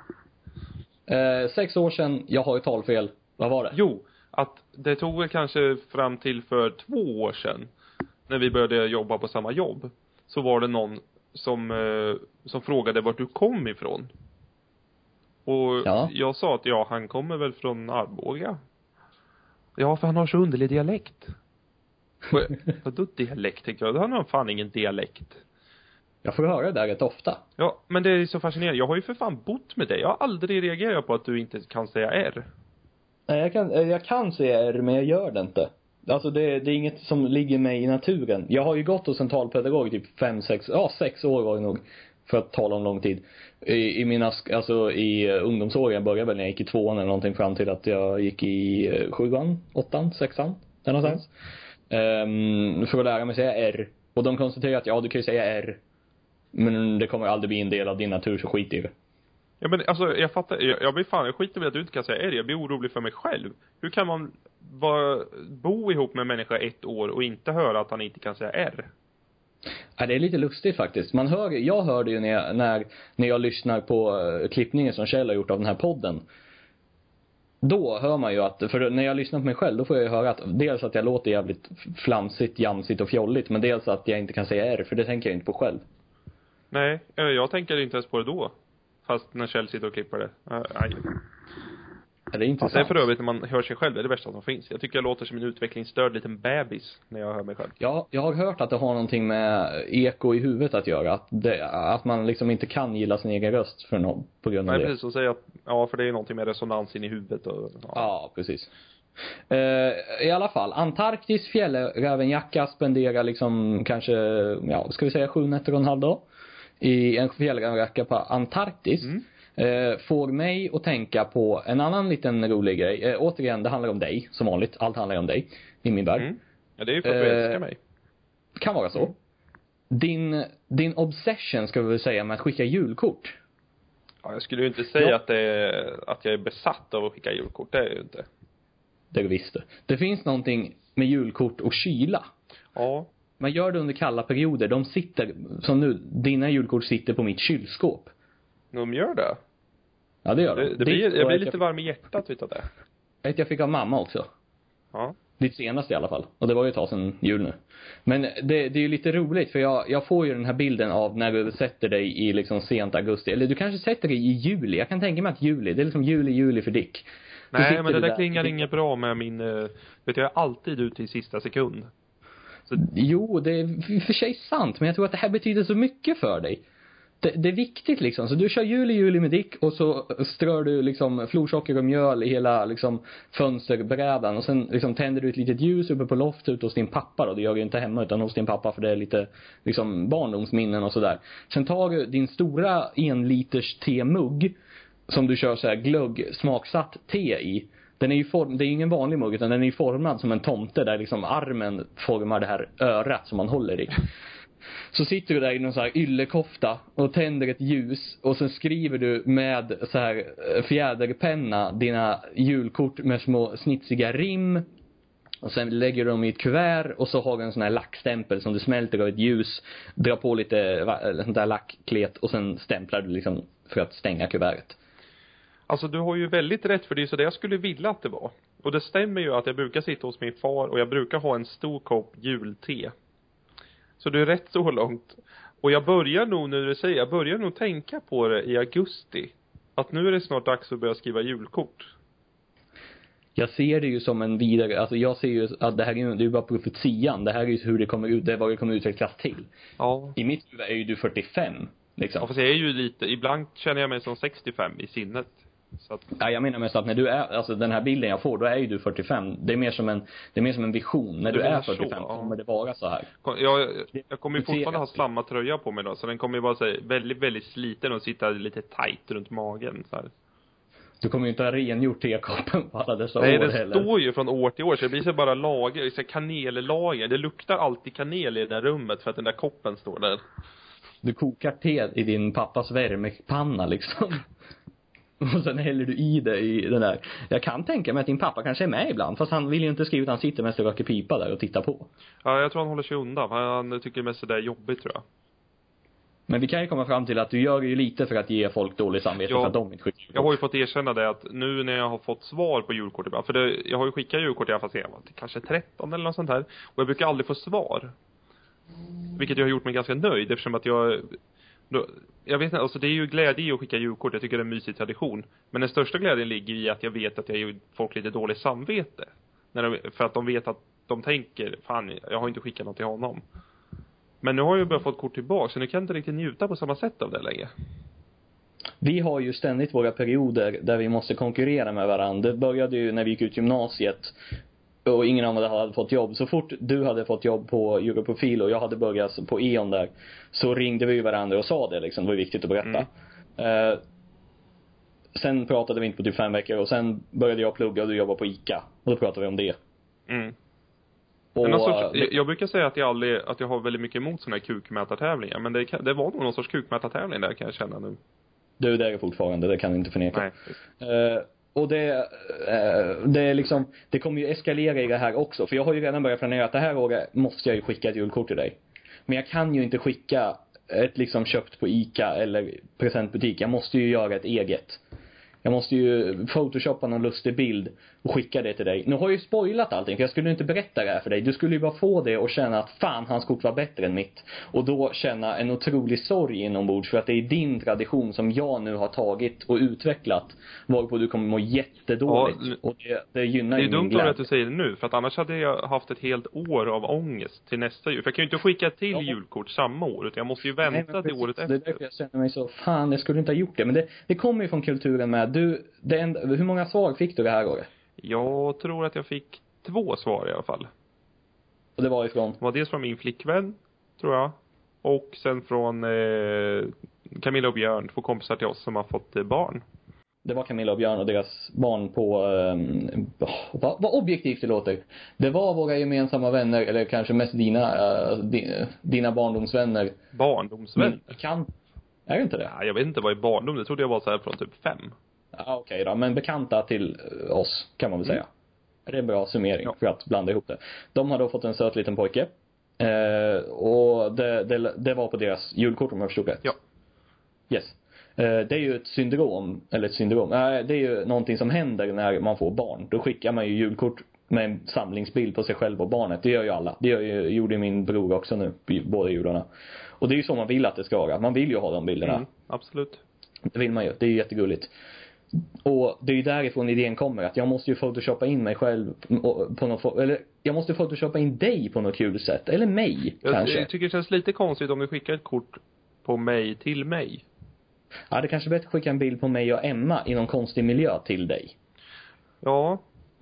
6 år sedan, jag har ju talfel. Vad var det? Jo, att det tog väl kanske fram till för 2 år sedan, när vi började jobba på samma jobb, så var det någon som frågade vart du kom ifrån. Och jag sa att han kommer väl från Arboga. Ja, för han har så underlig dialekt. Vadå dialekt, tänkte jag? Då har nog fan ingen dialekt. Jag får höra det där rätt ofta. Ja, men det är så fascinerande. Jag har ju för fan bott med dig. Jag har aldrig reagerat på att du inte kan säga R. Nej, jag kan säga R, men jag gör det inte. Alltså det är inget som ligger mig i naturen. Jag har ju gått hos en talpedagog typ 6 år var det nog. För att tala om lång tid. I mina, alltså i ungdomsåren, jag började väl när jag gick i 2:an eller någonting fram till att jag gick i 7:an, 8:an, 6:an, där någonstans. För att lära mig säga R. Och de konstaterar att ja, du kan ju säga R. Men det kommer aldrig bli en del av din natur, så skit i det. Ja, men alltså jag fattar, jag blir fan, jag skiter med att du inte kan säga R. Jag blir orolig för mig själv. Hur kan man bo ihop med en människa 1 år och inte höra att han inte kan säga R? Ja, det är lite lustigt faktiskt. Jag hörde ju när jag lyssnar på klippningen som Kjell har gjort av den här podden. Då hör man ju att, för när jag lyssnar på mig själv, då får jag ju höra att dels att jag låter jävligt flamsigt, jamsigt och fjolligt, men dels att jag inte kan säga R, för det tänker jag inte på själv. Nej, jag tänker inte ens på det då. Fast när Kjell sitter och klipper det. Nej. Ja, det är intressant. Det är för övrigt när man hör sig själv, det är det värsta som finns. Jag tycker jag låter som en utvecklingsstörd liten bebis när jag hör mig själv. Ja, jag har hört att det har någonting med eko i huvudet att göra. Att man liksom inte kan gilla sin egen röst för på grund av det. Nej, precis. Och säga att, ja, för det är någonting med resonansen i huvudet. Och, ja, precis. I alla fall, Antarktis, fjällrävenjacka, spenderar liksom kanske, ja, ska vi säga 7 nätter och en halv dag i en fjällrävenjacka på Antarktis. Får mig att tänka på en annan liten rolig grej. Återigen, det handlar om dig, som vanligt. Allt handlar om dig i min värld. Ja, det är ju för att du älskar mig. Kan vara så. Din obsession, ska vi väl säga, med att skicka julkort. Ja, jag skulle ju inte säga att jag är besatt av att skicka julkort. Det är jag ju inte. Det du visste. Det finns någonting med julkort och kyla. Ja. Man gör det under kalla perioder. De sitter, som nu, dina julkort sitter på mitt kylskåp. De gör det? Ja, det gör de. Jag blir lite varm i hjärtat utav det. Jag fick av mamma också. Ja. Ditt senaste i alla fall. Och det var ju ett tag sedan jul nu. Men det är ju lite roligt, för jag får ju den här bilden av när du sätter dig i liksom sent augusti. Eller du kanske sätter dig i juli. Jag kan tänka mig att juli, det är liksom juli för Dick. Nej, men det där klingar inget bra med min... Vet jag är alltid ute i sista sekund. Så... Jo, det är för sig sant. Men jag tror att det här betyder så mycket för dig. Det är viktigt liksom. Så du kör juli med Dick, och så strör du liksom florsocker och mjöl i hela liksom fönsterbrädan, och sen liksom tänder du ett litet ljus uppe på loftet hos din pappa då. Det gör du inte hemma utan hos din pappa, för det är lite liksom barndomsminnen och sådär. Sen tar du din stora 1 liters temugg som du kör så här glögg smaksatt te i. Den är ju det är ingen vanlig mugg, utan den är ju formad som en tomte där liksom armen formar det här örat som man håller i. Så sitter du där i någon så här yllekofta och tänder ett ljus, och sen skriver du med så här fjäderpenna dina julkort med små snitsiga rim, och sen lägger du dem i ett kuvert, och så har du en sån här lackstämpel som du smälter av ett ljus, drar på lite sånt där lackklet, och sen stämplar du liksom för att stänga kuvertet. Alltså du har ju väldigt rätt, för det är så det jag skulle vilja att det var. Och det stämmer ju att jag brukar sitta hos min far och jag brukar ha en stor kopp julte. Så det är rätt så långt. Och jag börjar nog tänka på det i augusti. Att nu är det snart dags att börja skriva julkort. Jag ser det ju som en vidare, alltså jag ser ju att det här är ju bara profetian. Det här är ju hur det kommer ut, det är vad det kommer utvecklas till. Ja. I mitt huvud är ju du 45 liksom. Ja, fast jag är ju lite, ibland känner jag mig som 65 i sinnet. Så att... Ja, jag menar mest att när du är, alltså den här bilden jag får, då är ju du 45. Det är mer som en vision. När du är 45 så, kommer det vara så här. Jag kommer ju fortfarande ha samma tröja på mig då, så den kommer ju vara så här, väldigt, väldigt sliten och sitta lite tight runt magen så här. Du kommer ju inte ha rengjort tekoppen på alla dessa Nej, år heller. Nej, det står ju från år till år, så det blir så bara lager, så kanellager. Det luktar alltid kanel i det där rummet för att den där koppen står där. Du kokar te i din pappas värmepanna liksom. Och sen häller du i det i den där. Jag kan tänka mig att din pappa kanske är med ibland, fast han vill ju inte skriva att han sitter mest och röker pipa där och tittar på. Ja, jag tror han håller sig undan. Han tycker mest det där är jobbigt, tror jag. Men vi kan ju komma fram till att du gör ju lite för att ge folk dålig samvete för att de inte skickar julkort. Jag har ju fått erkänna det att nu när jag har fått svar på julkort ibland, för jag har ju skickat julkort i alla fall sedan kanske 13 eller något sånt här, och jag brukar aldrig få svar. Vilket jag har gjort mig ganska nöjd, eftersom att jag vet inte, alltså det är ju glädje i att skicka julkort. Jag tycker det är en mysig tradition. Men den största glädjen ligger i att jag vet att jag ger folk lite dåligt samvete för att de vet att de tänker, fan, jag har inte skickat något till honom. Men nu har jag börjat få ett kort tillbaka, så nu kan jag inte riktigt njuta på samma sätt av det längre. Vi har ju ständigt våra perioder där vi måste konkurrera med varandra. Det började ju när vi gick ut gymnasiet och ingen av oss hade fått jobb. Så fort du hade fått jobb på Europrofil och jag hade börjat på E.ON där, så ringde vi varandra och sa det liksom. Det var viktigt att berätta. Sen pratade vi inte på typ 5 veckor och sen började jag plugga och du jobbade på ICA. Och då pratade vi om det. Och, jag brukar säga att jag har väldigt mycket emot såna här kukmätartävlingar. Men det var nog någon sorts kukmätartävling där, kan jag känna nu. Det är det fortfarande, det kan jag inte förneka. Och det är liksom, det kommer ju eskalera i det här också. För jag har ju redan börjat planera att det här året måste jag ju skicka ett julkort till dig. Men jag kan ju inte skicka ett liksom köpt på ICA eller presentbutik. Jag måste ju göra ett eget. Jag måste ju photoshoppa någon lustig bild och skicka det till dig. Nu har jag ju spoilat allting, för jag skulle inte berätta det här för dig. Du skulle ju bara få det och känna att fan, hans kort var bättre än mitt. Och då känna en otrolig sorg inombords, för att det är din tradition som jag nu har tagit och utvecklat. Varpå du kommer må jättedåligt. Ja, och det gynnar ju min glädje. Det är dumt att du säger det nu, för att annars hade jag haft ett helt år av ångest till nästa jul. För jag kan ju inte skicka till julkort samma år, utan jag måste ju vänta till året efter. Det är därför jag känner mig så, fan, jag skulle inte ha gjort det. Men det kommer ju från kulturen med, hur många svar fick du det här året? Jag tror att jag fick 2 svar i alla fall. Och det var ifrån? Det var dels från min flickvän, tror jag. Och sen från Camilla och Björn, 2 kompisar till oss som har fått barn. Det var Camilla och Björn och deras barn på vad objektivt det låter. Det var våra gemensamma vänner, eller kanske mest dina barndomsvänner. Barndomsvänner? Är det inte det? Ja, jag vet inte vad är barndom. Det trodde jag var så här från typ 5. Ja, okej då. Men bekanta till oss, kan man väl säga. Det är en bra summering för att blanda ihop det. De har då fått en söt liten pojke. Och det var på deras julkort, om jag förstod rätt. Ja. Yes. Det är ju ett syndrom. Det är ju någonting som händer när man får barn. Då skickar man ju julkort med en samlingsbild på sig själv och barnet. Det gör ju alla. Det gjorde min bror också nu, båda jularna. Och det är ju så man vill att det ska vara. Man vill ju ha de bilderna. Absolut. Det vill man ju. Det är ju jättegulligt. Och det är ju därifrån idén kommer, att jag måste ju photoshoppa in mig själv på något, eller jag måste photoshoppa in dig på något kul sätt, eller mig kanske. Jag tycker det känns lite konstigt om du skickar ett kort på mig till mig. Ja, det kanske är bättre att skicka en bild på mig och Emma i någon konstig miljö till dig. Ja,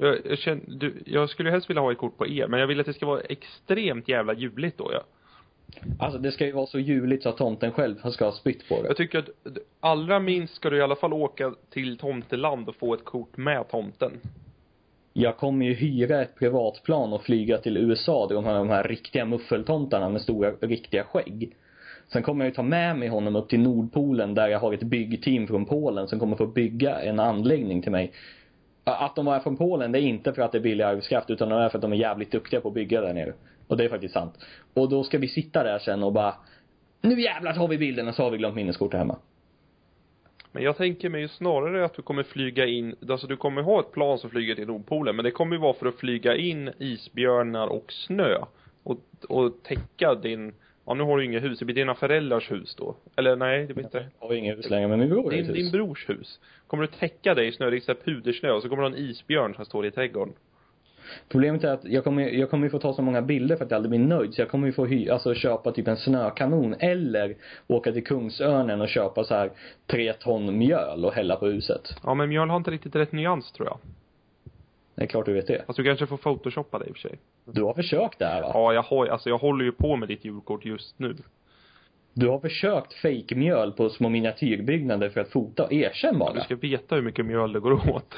jag skulle helst vilja ha ett kort på er, men jag vill att det ska vara extremt jävla juligt då, ja. Alltså det ska ju vara så juligt så att tomten själv ska ha spytt på det. Jag tycker att allra minst ska du i alla fall åka till tomteland och få ett kort med tomten. Jag kommer ju hyra ett privatplan och flyga till USA där de har de här riktiga muffeltomtarna med stora riktiga skägg. Sen kommer jag ju ta med mig honom upp till Nordpolen där jag har ett byggteam från Polen som kommer få bygga en anläggning till mig. Att de är från Polen, det är inte för att det är billig arbetskraft, utan det är för att de är jävligt duktiga på att bygga där nere. Och det är faktiskt sant. Och då ska vi sitta där sen och bara, nu jävlar tar vi bilden, och så har vi glömt minneskortet hemma. Men jag tänker mig ju snarare att du kommer flyga in, alltså du kommer ha ett plan som flyger till Nordpolen, men det kommer ju vara för att flyga in isbjörnar och snö och täcka din, ja nu har du inget hus, det blir dina föräldrars hus då. Eller nej, det blir inte. Jag har inget hus längre, men min bror har ett hus. Din brors hus. Kommer du täcka dig i snö, det är pudersnö, och så kommer du ha en isbjörn som står i trädgården. Problemet är att jag kommer ju få ta så många bilder för att jag aldrig blir nöjd. Så jag kommer ju få köpa typ en snökanon. Eller åka till Kungsörnen och köpa så här 3 ton mjöl och hälla på huset. Ja, men mjöl har inte riktigt rätt nyans, tror jag. Det är klart du vet det. Alltså du kanske får photoshoppa det i och för sig. Du har försökt det här, va? Ja, jag håller ju på med ditt julkort just nu. Du har försökt fake mjöl på små miniatyrbyggnader för att fota. Erkänn bara. Du ska veta hur mycket mjöl det går åt.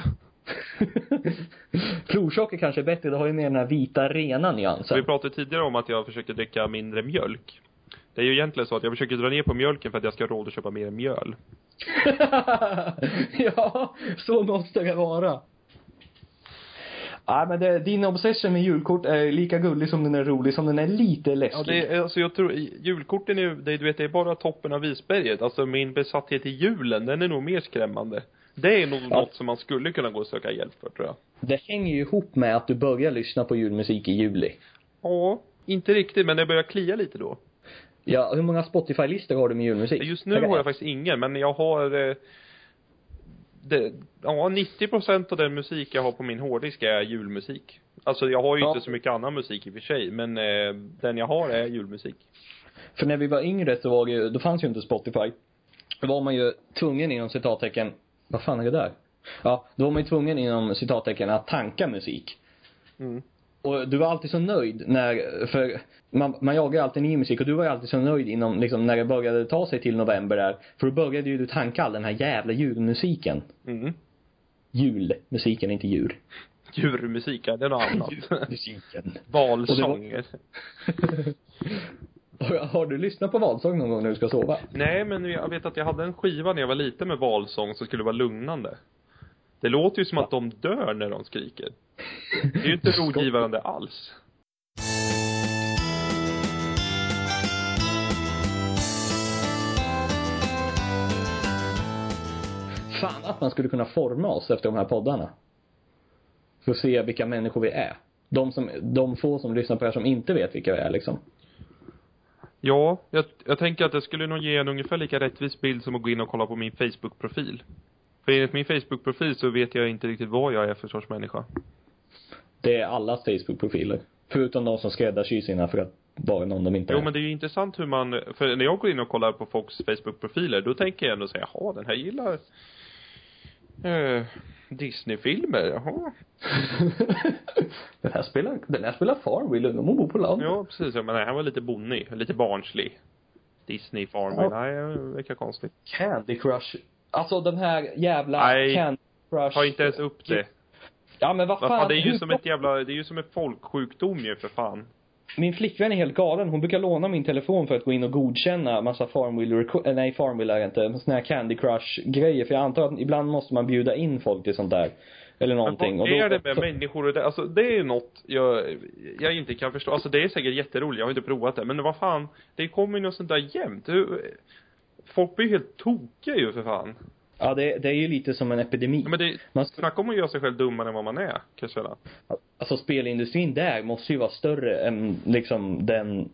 Florsocker kanske är bättre, det har ju mer den här vita rena nyansen. Vi pratade tidigare om att jag försöker dricka mindre mjölk. Det är ju egentligen så att jag försöker dra ner på mjölken för att jag ska ha råd att köpa mer mjöl. Ja, så måste det vara. Ja, men din obsession med julkort är lika gullig som den är rolig, som den är lite läskig. Ja, alltså jag tror julkorten är, du vet, det är bara toppen av isberget. Alltså min besatthet i julen, den är nog mer skrämmande. Det är nog något som man skulle kunna gå och söka hjälp för, tror jag. Det hänger ju ihop med att du börjar lyssna på julmusik i juli. Ja, inte riktigt, men det börjar klia lite då. Ja, hur många Spotify-listor har du med julmusik? Just nu har jag faktiskt ingen, men jag har 90% av den musik jag har på min hårddisk är julmusik. Alltså jag har ju inte så mycket annan musik i och för sig, men den jag har är julmusik. För när vi var yngre så var det ju, då fanns ju inte Spotify. Då var man ju tvungen inom citattecken, vad fan är det där? Ja, då var man ju tvungen inom citattecken att tanka musik. Mm. Och du var alltid så nöjd för man jagar alltid ny musik, och du var ju alltid så nöjd inom, liksom, när det började ta sig till november där. För då började ju du tanka all den här jävla julmusiken. Mm. Julmusiken, inte djur. Djurmusik, det är något annat. Musiken. Valsånger. Har du lyssnat på valsång någon gång när du ska sova? Nej, men jag vet att jag hade en skiva när jag var liten med valsång som skulle vara lugnande. Det låter ju som att de dör när de skriker. Det är ju inte rogivande alls. Fan att man skulle kunna forma oss efter de här poddarna. För att se vilka människor vi är. De få som lyssnar på det här som inte vet vilka vi är liksom. Ja, jag tänker att det skulle nog ge en ungefär lika rättvis bild som att gå in och kolla på min Facebook-profil. För enligt min Facebook-profil så vet jag inte riktigt vad jag är för sorts människa. Det är allas Facebook-profiler. Förutom de som skräddarsyr sina för att vara någon de inte är. Jo, men det är ju intressant hur man... För när jag går in och kollar på folks Facebook-profiler, då tänker jag ändå säga, jaha, den här gillar... Disney-filmer, jaha. den här spelar Farmville, de bor på land. Ja, precis. Men nej, han var lite bonnig, lite barnslig. Disney Farmville, nej, det verkar konstigt. Candy Crush. Alltså den här jävla Candy Crush. Ta inte ens upp det. Ja, men vad fan. Det är ju som ett jävla, det är ju som en folksjukdom ju för fan. Min flickvän är helt galen. Hon brukar låna min telefon för att gå in och godkänna massa Farmville är inte, såna här Candy Crush grejer. För jag antar att ibland måste man bjuda in folk till sånt där. Eller någonting. Men vad är det med människor och det? Alltså det är något jag inte kan förstå. Alltså det är säkert jätteroligt, jag har inte provat det. Men vad fan, det kommer ju något sånt där jämt. Folk blir helt tokiga ju för fan. Ja, det är ju lite som en epidemi. Ja, men man snackar om att göra sig själv dummare än vad man är, kanske. Alltså spelindustrin där måste ju vara större än liksom den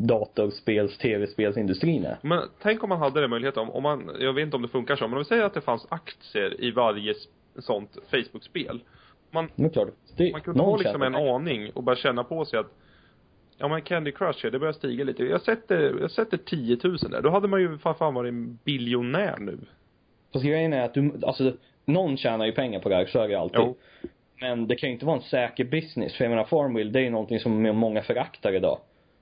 tv-spelsindustrin är. Men tänk om man hade den möjligheten, om man, jag vet inte om det funkar så, men om vi säger att det fanns aktier i varje sånt Facebook-spel. Man kunde ha liksom en aning och bara känna på sig att ja, men Candy Crush, det börjar stiga lite. Jag sätter 10 000 där. Då hade man ju fan varit en biljonär nu. Fast grejen är att någon tjänar ju pengar på det här, så är det alltid. Jo. Men det kan ju inte vara en säker business. För jag menar, Farmville, det är ju någonting som många föraktar idag.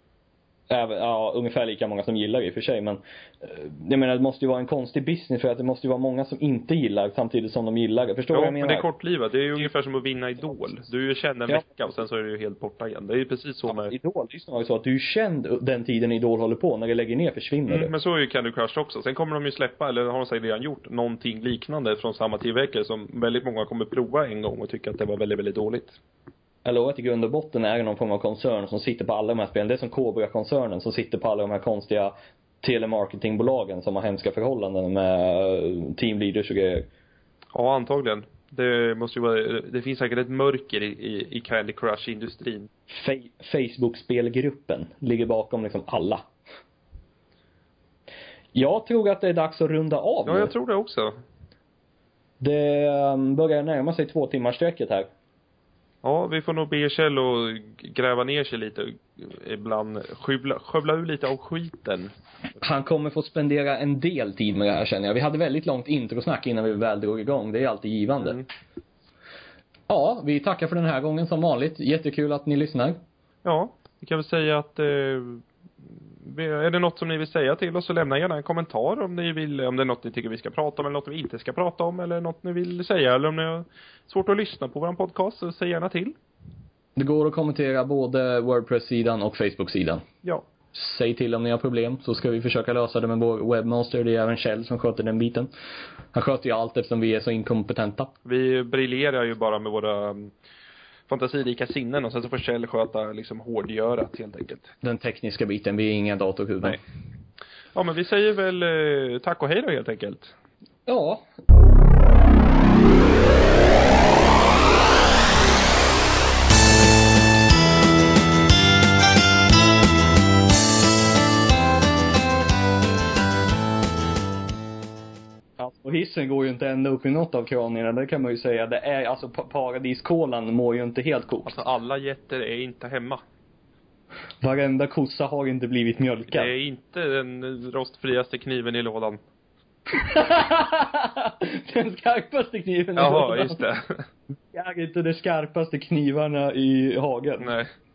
Ja, ungefär lika många som gillar det i och för sig. Men jag menar, det måste ju vara en konstig business. För att det måste ju vara många som inte gillar samtidigt som de gillar det. Förstår du vad jag menar? Men det är kortlivat. Det är ju ungefär som att vinna Idol. Du är ju känd en vecka och sen så är du ju helt borta igen. Det är ju precis så med... Idol, det är snarare så att du är känd den tiden Idol håller på. När det lägger ner försvinner det. Men så är ju Candy Crush också. Sen kommer de ju släppa, eller har de säkert redan gjort, någonting liknande från samma tillverkare som väldigt många kommer prova en gång och tycka att det var väldigt, väldigt dåligt. Eller att i grund och botten är det någon form av koncern som sitter på alla de här spelen. Det är som Cobra-koncernen som sitter på alla de här konstiga telemarketingbolagen som har hemska förhållanden med teamleaders och grejer. Ja, antagligen. Det måste ju vara, det finns säkert ett mörker i Candy Crush-industrin. Facebook-spelgruppen ligger bakom liksom alla. Jag tror att det är dags att runda av nu. Ja, jag tror det också. Det börjar närma sig 2 timmars sträcket här. Ja, vi får nog be Kjell och gräva ner sig lite ibland, skövla ur lite av skiten. Han kommer få spendera en del tid med det här, känner jag. Vi hade väldigt långt introsnack innan vi väl drog igång. Det är alltid givande. Ja, vi tackar för den här gången som vanligt. Jättekul att ni lyssnar. Ja, vi kan väl säga att är det något som ni vill säga till oss, så lämna gärna en kommentar om ni vill, om det är något ni tycker vi ska prata om eller något vi inte ska prata om, eller något ni vill säga, eller om ni har svårt att lyssna på vår podcast, så säg gärna till. Det går att kommentera både WordPress-sidan och Facebook-sidan. Ja. Säg till om ni har problem, så ska vi försöka lösa det med vår webmaster. Det är även Kjell som sköter den biten. Han sköter ju allt eftersom vi är så inkompetenta. Vi briljerar ju bara med våra fantasirika sinnen, och sen så får Kjell sköta liksom hårdgörat helt enkelt. Den tekniska biten, vi är inga datorhuvuden. Nej. Ja, men vi säger väl tack och hej då helt enkelt. Ja. Och hissen går ju inte ända upp i något av kranierna, det kan man ju säga. Det är, alltså paradiskålan mår ju inte helt coolt. Alltså alla getter är inte hemma. Varenda kossa har inte blivit mjölkad. Det är inte den rostfriaste kniven i lådan. Den skarpaste kniven i Jaha, lådan. just det. Det är inte de skarpaste knivarna i hagen. Nej.